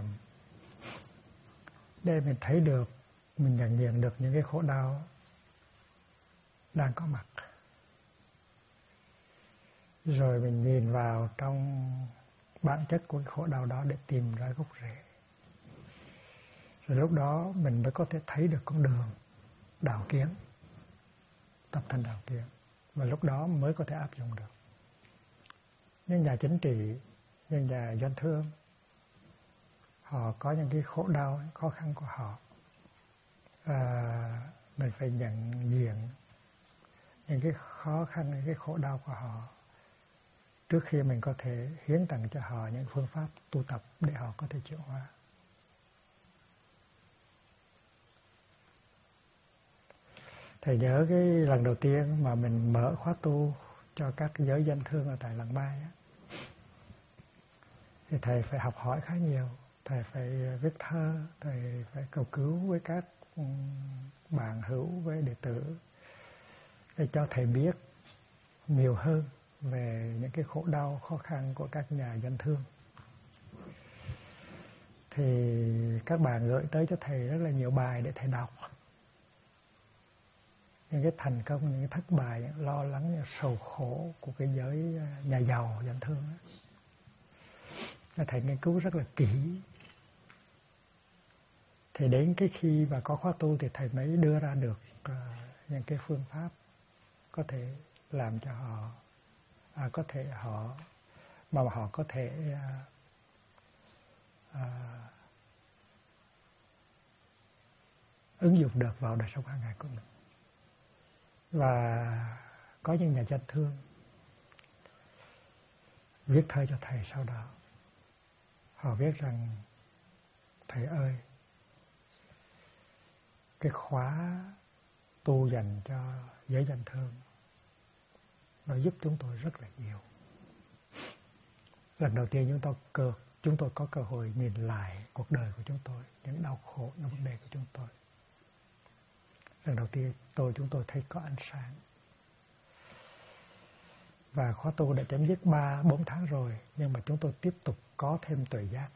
để mình thấy được, mình nhận diện được những cái khổ đau đang có mặt. Rồi mình nhìn vào trong bản chất của cái khổ đau đó để tìm ra gốc rễ. Rồi lúc đó mình mới có thể thấy được con đường đạo kiến, tập thành đạo kiến. Và lúc đó mới có thể áp dụng được. Những nhà chính trị, những nhà doanh thương, họ có những cái khổ đau, khó khăn của họ. Mình phải nhận diện những cái khó khăn, những cái khổ đau của họ trước khi mình có thể hiến tặng cho họ những phương pháp tu tập để họ có thể chuyển hóa. Thầy nhớ cái lần đầu tiên mà mình mở khóa tu cho các giới doanh thương ở tại Làng Mai á, thì thầy phải học hỏi khá nhiều. Thầy phải viết thơ, thầy phải cầu cứu với các bạn hữu, với đệ tử để cho thầy biết nhiều hơn về những cái khổ đau, khó khăn của các nhà doanh thương. Thì các bạn gửi tới cho thầy rất là nhiều bài để thầy đọc. Những cái thành công, những cái thất bại, những lo lắng, những sầu khổ của cái giới nhà giàu, dân thương đó. Thầy nghiên cứu rất là kỹ. Thì đến cái khi mà có khóa tu thì thầy mới đưa ra được những cái phương pháp có thể làm cho họ có thể họ có thể ứng dụng được vào đời sống hàng ngày của mình. Và có những nhà dân thương viết thơ cho thầy sau đó. Họ viết rằng: thầy ơi, cái khóa tu dành cho giới dân thương nó giúp chúng tôi rất là nhiều. Lần đầu tiên chúng tôi có cơ hội nhìn lại cuộc đời của chúng tôi, những đau khổ, những vấn đề của chúng tôi. Lần đầu tiên chúng tôi thấy có ánh sáng. Và khóa tu đã chấm dứt 3-4 tháng rồi, nhưng mà chúng tôi tiếp tục có thêm tuệ giác.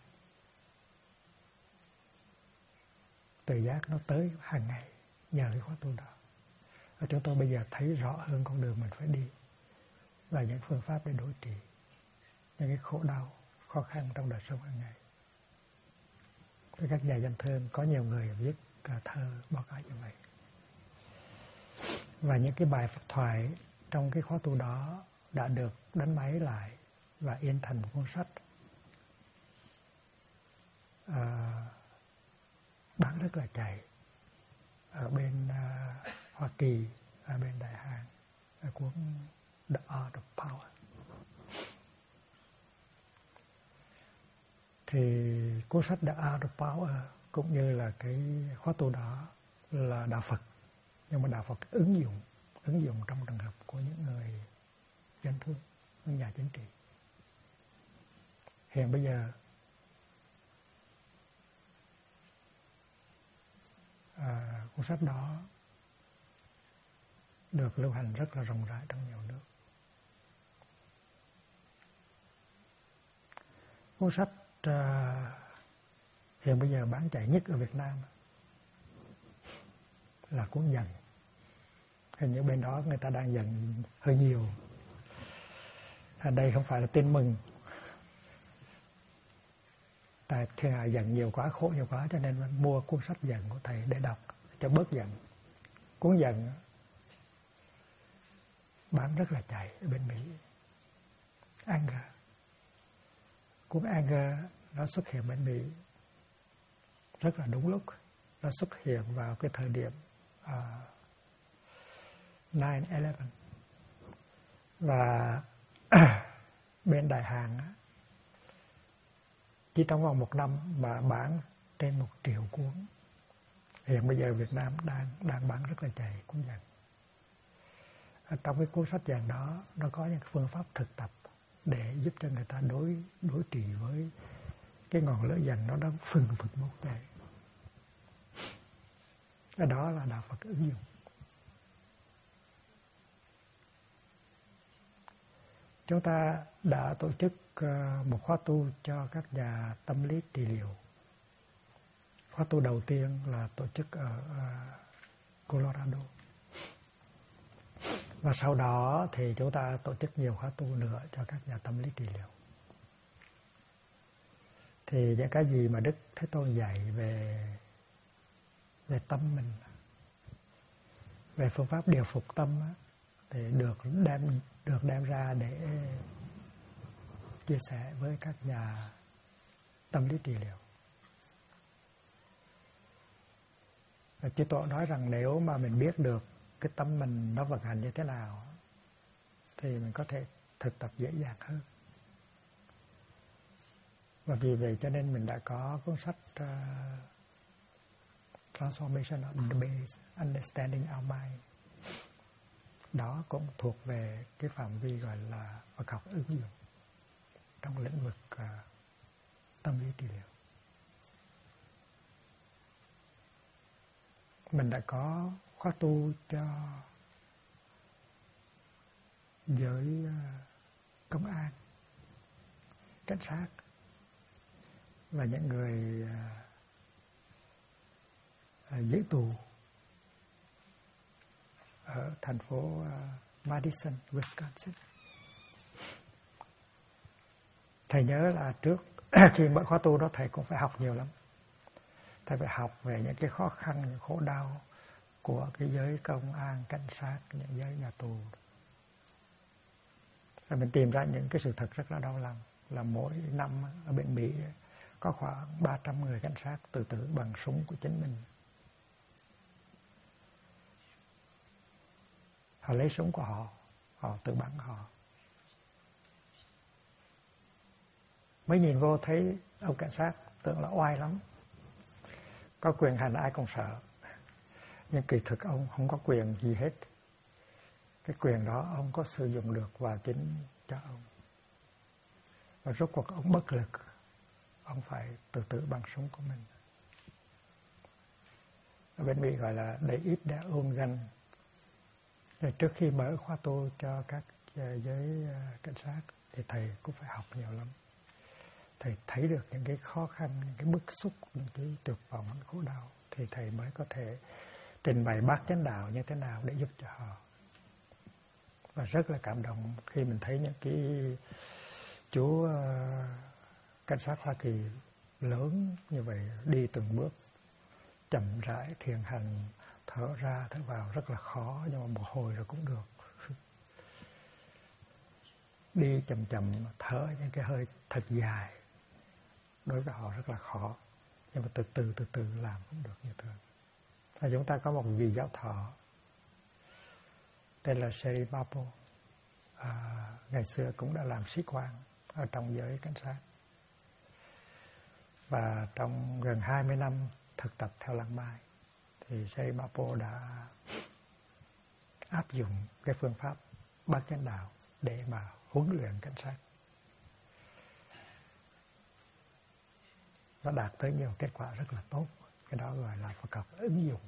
Tuệ giác nó tới hàng ngày nhờ cái khóa tu đó. Và chúng tôi bây giờ thấy rõ hơn con đường mình phải đi và những phương pháp để đối trị những cái khổ đau, khó khăn trong đời sống hàng ngày. Với các nhà dân thương, có nhiều người viết thơ báo cáo như vậy. Và những cái bài pháp thoại trong cái khóa tu đó đã được đánh máy lại và in thành một cuốn sách bán rất là chạy ở bên Hoa Kỳ, ở bên Đại Hàn, ở cuốn The Art of Power. Thì cuốn sách The Art of Power cũng như là cái khóa tu đó là đạo Phật, nhưng mà đạo Phật ứng dụng trong trường hợp của những người dân thương, những nhà chính trị. Hiện bây giờ cuốn sách đó được lưu hành rất là rộng rãi trong nhiều nước. Cuốn sách hiện bây giờ bán chạy nhất ở Việt Nam là cuốn Dần. Hình như bên đó người ta đang dần hơi nhiều. Đây không phải là tin mừng. Tại thiên hạ giận nhiều quá, khổ nhiều quá, cho nên mình mua cuốn sách Dần của thầy để đọc cho bớt giận. Cuốn Dần bán rất là chạy ở bên Mỹ. Anger. Cuốn Anger nó xuất hiện bên Mỹ rất là đúng lúc. Nó xuất hiện vào cái thời điểm 9/11. Và bên Đại Hàn chỉ trong vòng 1 năm mà bán trên 1 triệu cuốn. Hiện bây giờ Việt Nam đang bán rất là chạy cuốn Dần. Trong cái cuốn sách Dần đó nó có những phương pháp thực tập để giúp cho người ta đối trị với cái ngọn lửa Dần nó đang phừng phực bốc cháy. Cái đó là đạo Phật ứng dụng. Chúng ta đã tổ chức một khóa tu cho các nhà tâm lý trị liệu. Khóa tu đầu tiên là tổ chức ở Colorado. Và sau đó thì chúng ta tổ chức nhiều khóa tu nữa cho các nhà tâm lý trị liệu. Thì những cái gì mà Đức Thế Tôn dạy về tâm mình, về phương pháp điều phục tâm thì được đem ra để chia sẻ với các nhà tâm lý trị liệu. Và Chư Tổ nói rằng nếu mà mình biết được cái tâm mình nó vận hành như thế nào thì mình có thể thực tập dễ dàng hơn. Và vì vậy cho nên mình đã có cuốn sách Transformation of the Base, Understanding Our Mind. Đó cũng thuộc về cái phạm vi gọi là Phật học ứng dụng trong lĩnh vực tâm lý trị liệu. Mình đã có khóa tu cho giới công an, cảnh sát và những người giữ tù ở thành phố Madison, Wisconsin. Thầy nhớ là trước khi mở khóa tu đó thầy cũng phải học nhiều lắm. Thầy phải học về những cái khó khăn, những khổ đau của cái giới công an, cảnh sát, những giới nhà tù. Và mình tìm ra những cái sự thật rất là đau lòng là mỗi năm ở bên Mỹ có khoảng 300 người cảnh sát tự tử bằng súng của chính mình. Họ lấy súng của họ, họ tự bắn họ. Mới nhìn vô thấy ông cảnh sát tưởng là oai lắm, có quyền hành ai cũng sợ. Nhưng kỳ thực ông không có quyền gì hết. Cái quyền đó ông có sử dụng được vào chính cho ông. Và rốt cuộc ông bất lực, ông phải tự tử bằng súng của mình. Ở bên Mỹ gọi là they eat their own gun. Trước khi mở khóa tu cho các giới cảnh sát thì thầy cũng phải học nhiều lắm. Thầy thấy được những cái khó khăn, những cái bức xúc, những cái tuyệt vọng, những khổ đau thì thầy mới có thể trình bày bát chánh đạo như thế nào để giúp cho họ. Và rất là cảm động khi mình thấy những cái chú cảnh sát Hoa Kỳ lớn như vậy đi từng bước chậm rãi thiền hành, thở ra thở vào rất là khó, nhưng mà một hồi rồi cũng được. Đi chậm chậm thở những cái hơi thật dài đối với họ rất là khó, nhưng mà từ từ làm cũng được như thường. Và chúng ta có một vị giáo thọ tên là Sherry Bapo, ngày xưa cũng đã làm sĩ quan ở trong giới cảnh sát, và trong gần 20 năm thực tập theo Lăng Mai thì Sherry Bapo đã áp dụng cái phương pháp bát chánh đạo để mà huấn luyện cảnh sát. Nó đạt tới nhiều kết quả rất là tốt. Cái đó gọi là Phật học ứng dụng.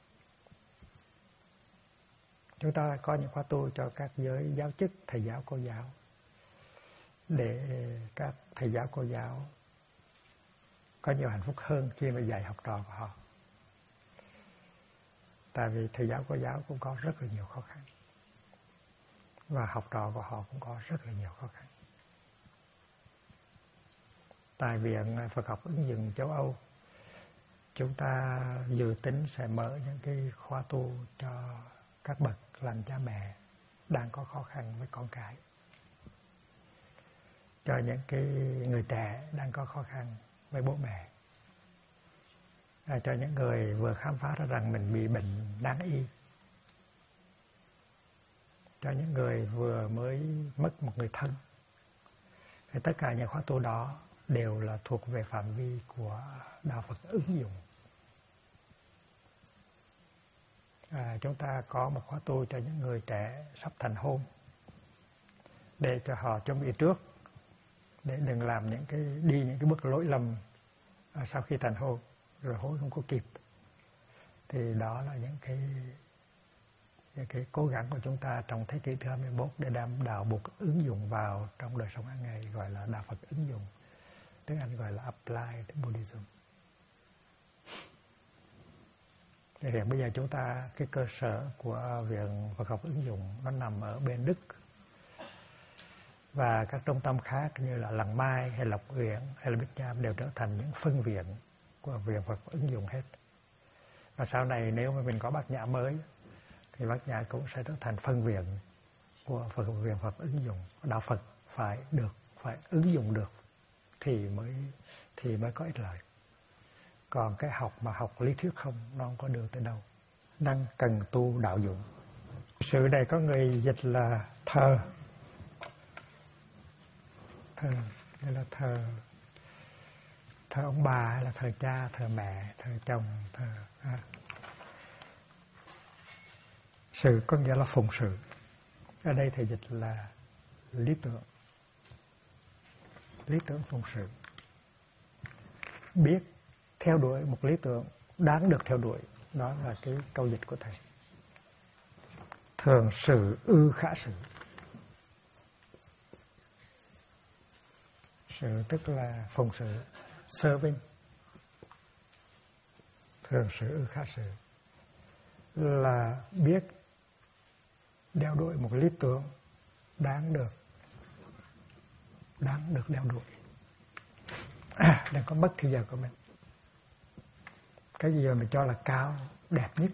Chúng ta có những khóa tu cho các giới giáo chức, thầy giáo, cô giáo, để các thầy giáo, cô giáo có nhiều hạnh phúc hơn khi mà dạy học trò của họ. Tại vì thầy giáo, cô giáo cũng có rất là nhiều khó khăn, và học trò của họ cũng có rất là nhiều khó khăn. Tại Viện Phật học ứng dụng châu Âu, chúng ta dự tính sẽ mở những cái khóa tu cho các bậc làm cha mẹ đang có khó khăn với con cái, cho những cái người trẻ đang có khó khăn với bố mẹ, cho những người vừa khám phá ra rằng mình bị bệnh nan y, cho những người vừa mới mất một người thân. Thì tất cả những khóa tu đó đều là thuộc về phạm vi của đạo Phật ứng dụng. Chúng ta có một khóa tu cho những người trẻ sắp thành hôn, để cho họ chuẩn bị trước, để đừng làm những cái bước lỗi lầm sau khi thành hôn rồi hối không có kịp. Thì đó là những cái cố gắng của chúng ta trong thế kỷ thứ 21 để đem đạo Phật ứng dụng vào trong đời sống hàng ngày, gọi là đạo Phật ứng dụng. Tiếng Anh gọi là Applied Buddhism. Thì hiện bây giờ chúng ta, cái cơ sở của Viện Phật học ứng dụng nó nằm ở bên Đức, và các trung tâm khác như là Lăng Mai hay Lộc Uyển hay là Bích Nham đều trở thành những phân viện của Viện Phật ứng dụng hết. Và sau này nếu mà mình có Bát Nhã mới thì Bát Nhã cũng sẽ trở thành phân viện của Viện Phật ứng dụng. Đạo Phật phải ứng dụng được thì mới có ích lợi. Còn cái học mà học lý thuyết không, nó không có đưa tới đâu. Đang cần tu đạo dụng. Sự này có người dịch là thờ. Thờ, đây là thờ ông bà hay là thờ cha, thờ mẹ, thờ chồng, sự có nghĩa là phụng sự. Ở đây thầy dịch là lý tưởng phụng sự. Biết theo đuổi một lý tưởng đáng được theo đuổi, đó là cái câu dịch của thầy. Thường sự ư khả sự. Sự tức là phụng sự, serving. thường sự ư khả sự, là biết đeo đuổi một lý tưởng đáng được đeo đuổi. Đừng có mất thời giờ của mình. Cái gì mà mình cho là cao, đẹp nhất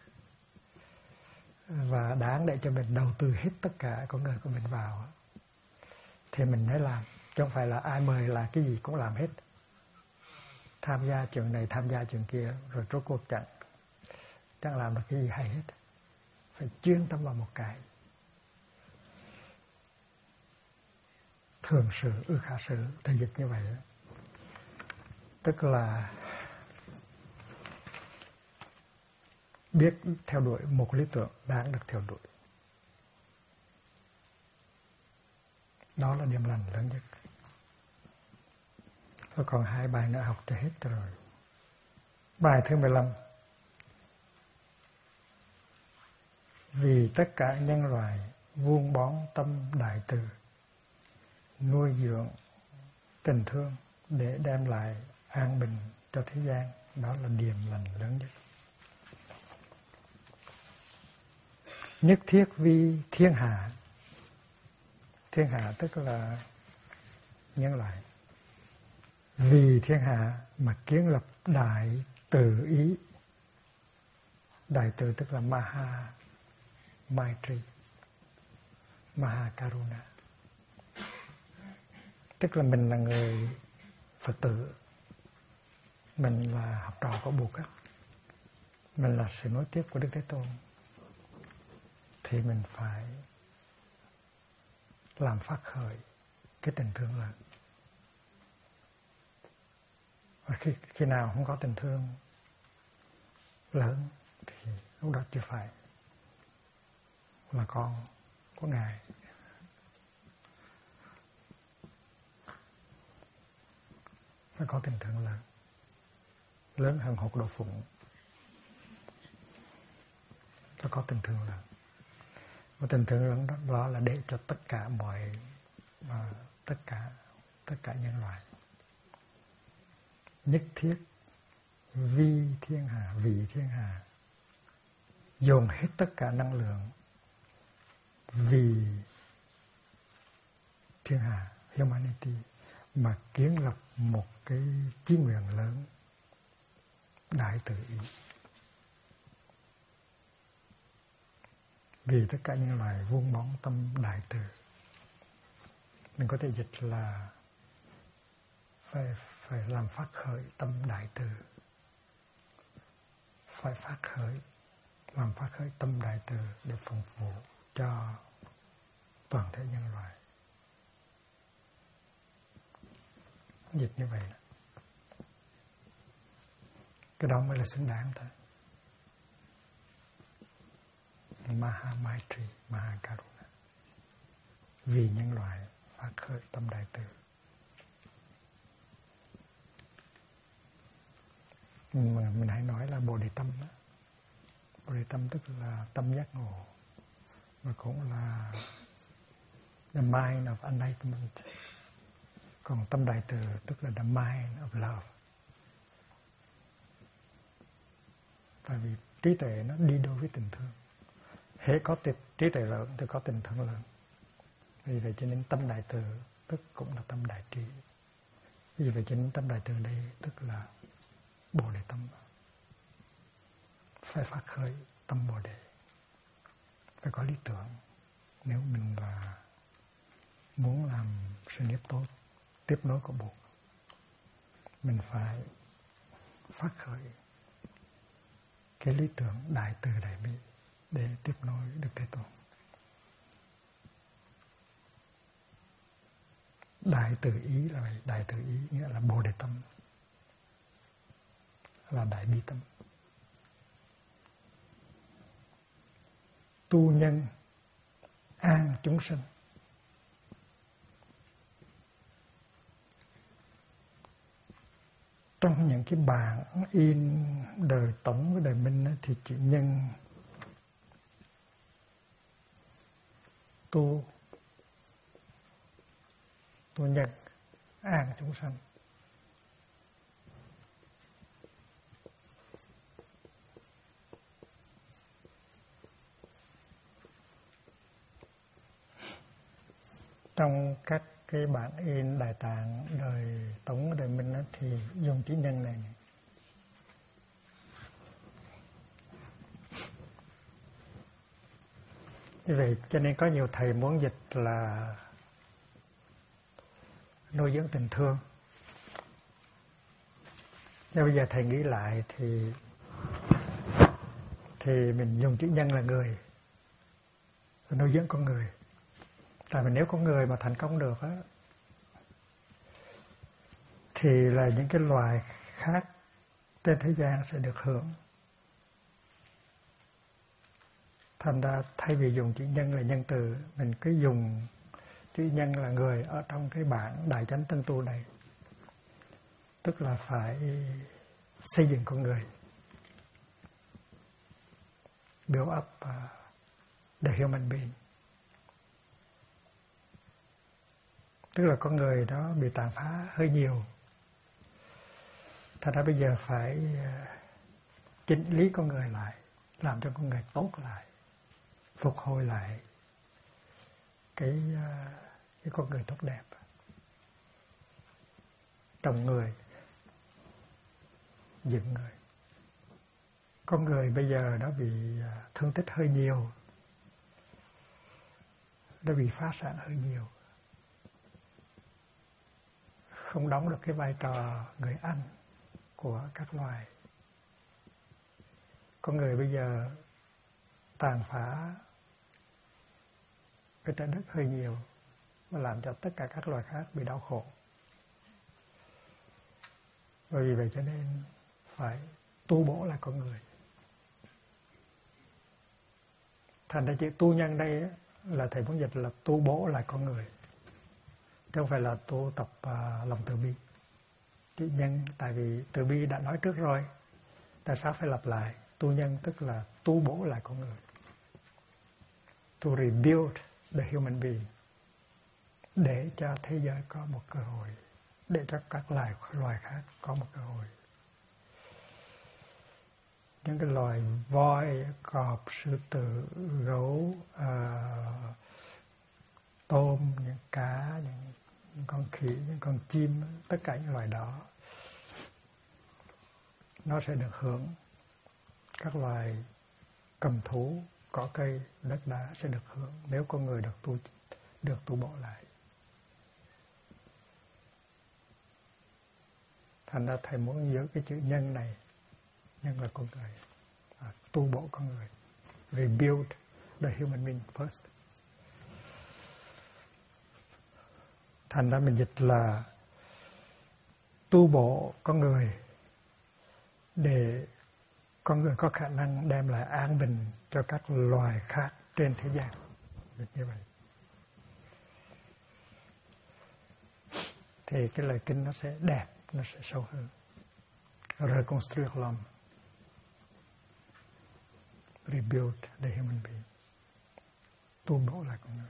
và đáng để cho mình đầu tư hết tất cả con người của mình vào thì mình mới làm, chứ không phải là ai mời là cái gì cũng làm hết, tham gia chuyện này tham gia chuyện kia rồi rốt cuộc chẳng làm được cái gì hay hết. Phải chuyên tâm vào một cái. Thường sự ư khả sự, thầy dịch như vậy đó. Tức là biết theo đuổi một lý tưởng đáng được theo đuổi. Đó là điểm lành lớn nhất. Rồi còn 2 bài nữa học cho hết rồi. Bài thứ 15. Vì tất cả nhân loại vuông bón tâm đại từ, nuôi dưỡng tình thương để đem lại an bình cho thế gian. Đó là điểm lành lớn nhất. Nhất thiết vi thiên hạ. Thiên hạ tức là nhân loại. Vì thiên hạ mà kiến lập đại từ ý. Đại từ tức là Maha Maitri, Maha Karuna. Tức là mình là người Phật tử, mình là học trò của Bụt á, mình là sự nối tiếp của Đức Thế Tôn, thì mình phải làm phát khởi cái tình thương lớn. Và khi nào không có tình thương lớn thì lúc đó chưa phải là con của Ngài. Phải có tình thương lớn, lớn hơn hột đậu phụng. Phải có tình thương lớn. Và tình thương lớn đó là để cho tất cả mọi tất cả nhân loại. Nhất thiết vi thiên hạ, vì thiên hạ, dồn hết tất cả năng lượng vì thiên hạ, humanity, mà kiến lập một cái chí nguyện lớn, đại từ ý. Vì tất cả nhân loại vuông bón tâm đại từ. Mình có thể dịch là phải làm phát khởi tâm đại từ. Phải làm phát khởi tâm đại từ để phục vụ cho toàn thể nhân loại. Dịch như vậy. Cái đó mới là xứng đáng thôi. Maha Maitri, Maha Karuna. Vì nhân loại phát khởi tâm đại từ. Mình hãy nói là Bồ Đề Tâm đó. Bồ Đề Tâm tức là tâm giác ngộ, và cũng là the mind of enlightenment. Còn tâm đại từ tức là the mind of love. Tại vì trí tuệ nó đi đôi với tình thương. Hễ có trí tuệ lớn thì có tình thương lớn. Vì vậy cho nên tâm đại từ tức cũng là tâm đại trí. Vì vậy cho nên tâm đại từ đây tức là Bồ Đề Tâm. Phải phát khởi tâm Bồ Đề. Phải có lý tưởng. Nếu mình là muốn làm sự nghiệp tốt, tiếp nối của Bụt, mình phải phát khởi cái lý tưởng đại từ đại bi để tiếp nối Đức Thế Tôn. Đại từ ý là vậy. Đại từ ý nghĩa là Bồ Đề Tâm, là đại bi tâm. Tu nhân an chúng sinh. Trong những cái bản in đời Tổng với đời Minh thì chữ nhân tu nhân an chúng sanh. Trong các cái bản in Đại Tạng đời Tống, đời Minh thì dùng chữ nhân này. Như vậy cho nên có nhiều thầy muốn dịch là nuôi dưỡng tình thương. Nhưng bây giờ thầy nghĩ lại thì mình dùng chữ nhân là người, nuôi dưỡng con người. Tại vì nếu con người mà thành công được á, thì là những cái loài khác trên thế gian sẽ được hưởng. Thành ra thay vì dùng chữ nhân là nhân từ, mình cứ dùng chữ nhân là người ở trong cái bản Đại Chánh Tân Tu này. Tức là phải xây dựng con người, build up the human being. Tức là con người đó bị tàn phá hơi nhiều. Thành ra bây giờ phải chỉnh lý con người lại, làm cho con người tốt lại, phục hồi lại cái con người tốt đẹp. Trồng người, dựng người. Con người bây giờ nó bị thương tích hơi nhiều, nó bị phá sản hơi nhiều, không đóng được cái vai trò người anh của các loài. Con người bây giờ tàn phá cái trái đất hơi nhiều và làm cho tất cả các loài khác bị đau khổ. Và vì vậy cho nên phải tu bổ lại con người. Thành ra chữ tu nhân đây là thầy muốn dịch là tu bổ lại con người, chứ không phải là tu tập lòng từ bi. Chữ nhân, tại vì từ bi đã nói trước rồi, tại sao phải lặp lại? Tu nhân tức là tu bổ lại con người, to rebuild the human being, để cho thế giới có một cơ hội, để cho các loài khác có một cơ hội. Những cái loài voi, cọp, sư tử, gấu, tôm, những cá, những con khỉ, những con chim, tất cả những loài đó nó sẽ được hưởng. Các loài cầm thú, cỏ cây, đất đá sẽ được hưởng nếu con người được tu bổ lại. Thành ra thầy muốn giữ cái chữ nhân này. Nhân là con người, tu bổ con người, rebuild the human being first. Thành ra mình dịch là tu bổ con người để con người có khả năng đem lại an bình cho các loài khác trên thế gian. Dịch như vậy thì cái lời kinh nó sẽ đẹp, nó sẽ sâu hơn. Reconstruire l'homme, rebuild the human being, tu bổ lại con người.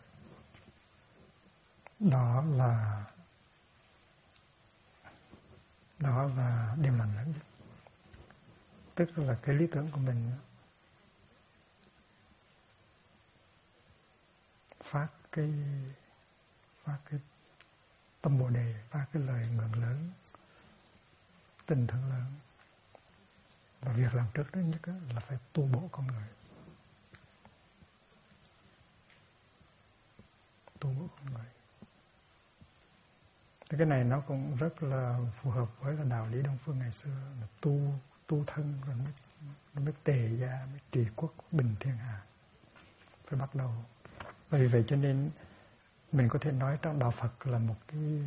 Đó là điều làm lớn nhất. Tức là cái lý tưởng của mình phát cái tâm Bồ Đề, phát cái lời nguyện lớn, tình thương lớn. Và việc làm trước nhất là phải tu bổ con người. Tu bổ con người. Thì cái này nó cũng rất là phù hợp với là đạo lý Đông phương ngày xưa, là tu thân rồi mới tề gia, mới trị quốc bình thiên hạ. Phải bắt đầu. Vì vậy cho nên mình có thể nói trong đạo Phật là một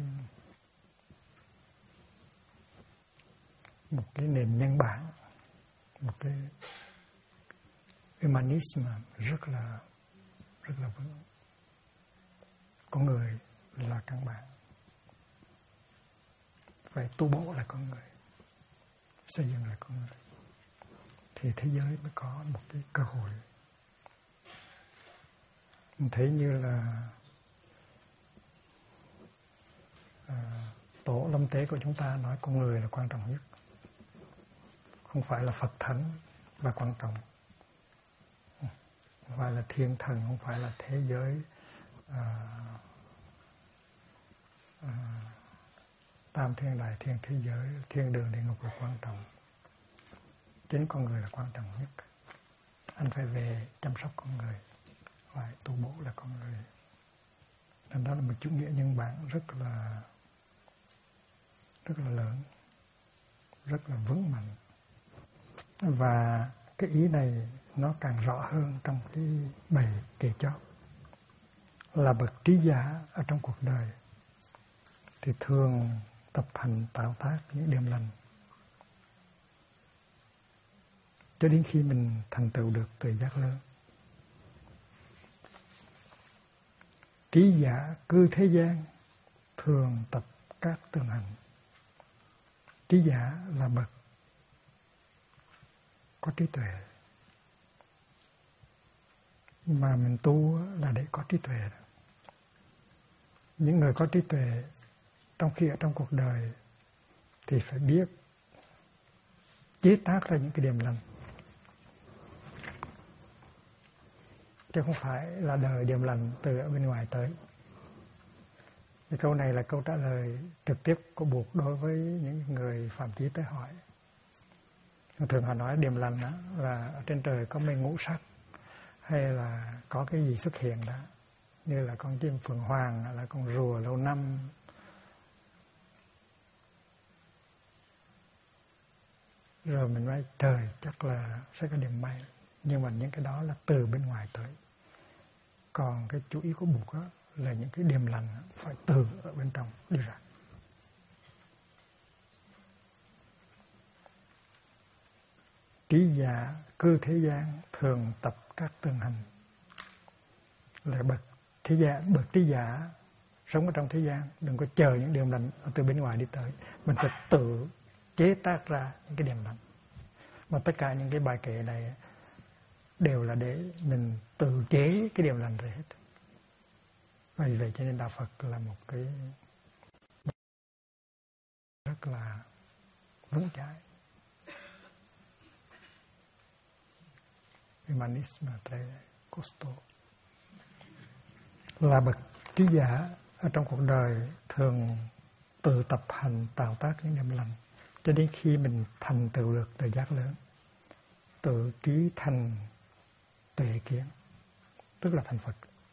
cái nền nhân bản, một cái humanism rất là vững. Con người là căn bản, phải tu bổ lại con người, xây dựng lại con người, thì thế giới mới có một cái cơ hội. Mình thấy như là tổ lâm tế của chúng ta nói con người là quan trọng nhất, không phải là Phật thánh là quan trọng, không phải là thiên thần, không phải là thế giới tam thiên đại thiên thế giới, thiên đường địa ngục là quan trọng. Chính con người là quan trọng nhất. Anh phải về chăm sóc con người, phải tu bổ là con người. Nên đó là một chủ nghĩa nhân bản rất là lớn, rất là vững mạnh. Và cái ý này nó càng rõ hơn trong cái bài kệ chót. Là bậc trí giả ở trong cuộc đời thì thường tập hành tạo tác những điểm lành cho đến khi mình thành tựu được tuệ giác lớn. Trí giả cư thế gian thường tập các tường hành. Trí giả là bậc có trí tuệ, mà mình tu là để có trí tuệ. Những người có trí tuệ trong khi ở trong cuộc đời thì phải biết chế tác ra những cái điểm lành, chứ không phải là đời điểm lành từ ở bên ngoài tới. Cái câu này là câu trả lời trực tiếp có buộc đối với những người phạm chí tới hỏi. Thường họ nói điểm lành đó là ở trên trời có mây ngũ sắc, hay là có cái gì xuất hiện đó, như là con chim phượng hoàng, là con rùa lâu năm, rồi mình nói trời chắc là sẽ có điểm may. Nhưng mà những cái đó là từ bên ngoài tới. Còn cái chủ ý của Bụt đó là những cái điểm lành phải từ ở bên trong đi ra. Trí giả cư thế gian thường tập các tường hành. Là bậc trí giả sống ở trong thế gian, đừng có chờ những điểm lành từ bên ngoài đi tới, mình phải tự chế tác ra những cái điểm lành. Mà tất cả những cái bài kệ này đều là để mình tự chế cái điểm lành ra hết. Vì vậy cho nên đạo Phật là một cái rất là vững chãi. Humanism tre costo. Là bậc trí giả ở trong cuộc đời thường tự tập hành tạo tác những điểm lành cho đến khi mình thành tựu được tuệ giác lớn, tự trí thành tuệ kiến, tức là thành Phật.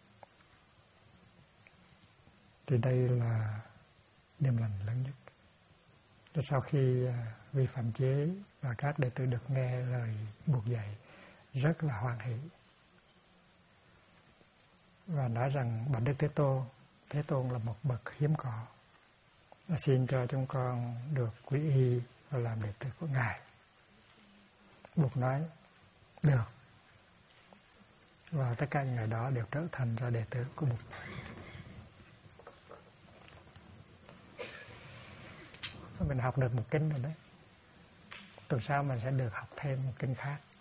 Thì đây là điểm lành lớn nhất. Rồi sau khi vi phạm chế và các đệ tử được nghe lời Bụt dạy rất là hoan hỷ và nói rằng bạch Đức Thế Tôn là một bậc hiếm có, xin cho chúng con được quy y và làm đệ tử của Ngài. Bụt nói được, và tất cả những người đó đều trở thành ra đệ tử của Bụt. Mình học được một kinh rồi đấy, tuần sau mình sẽ được học thêm một kinh khác.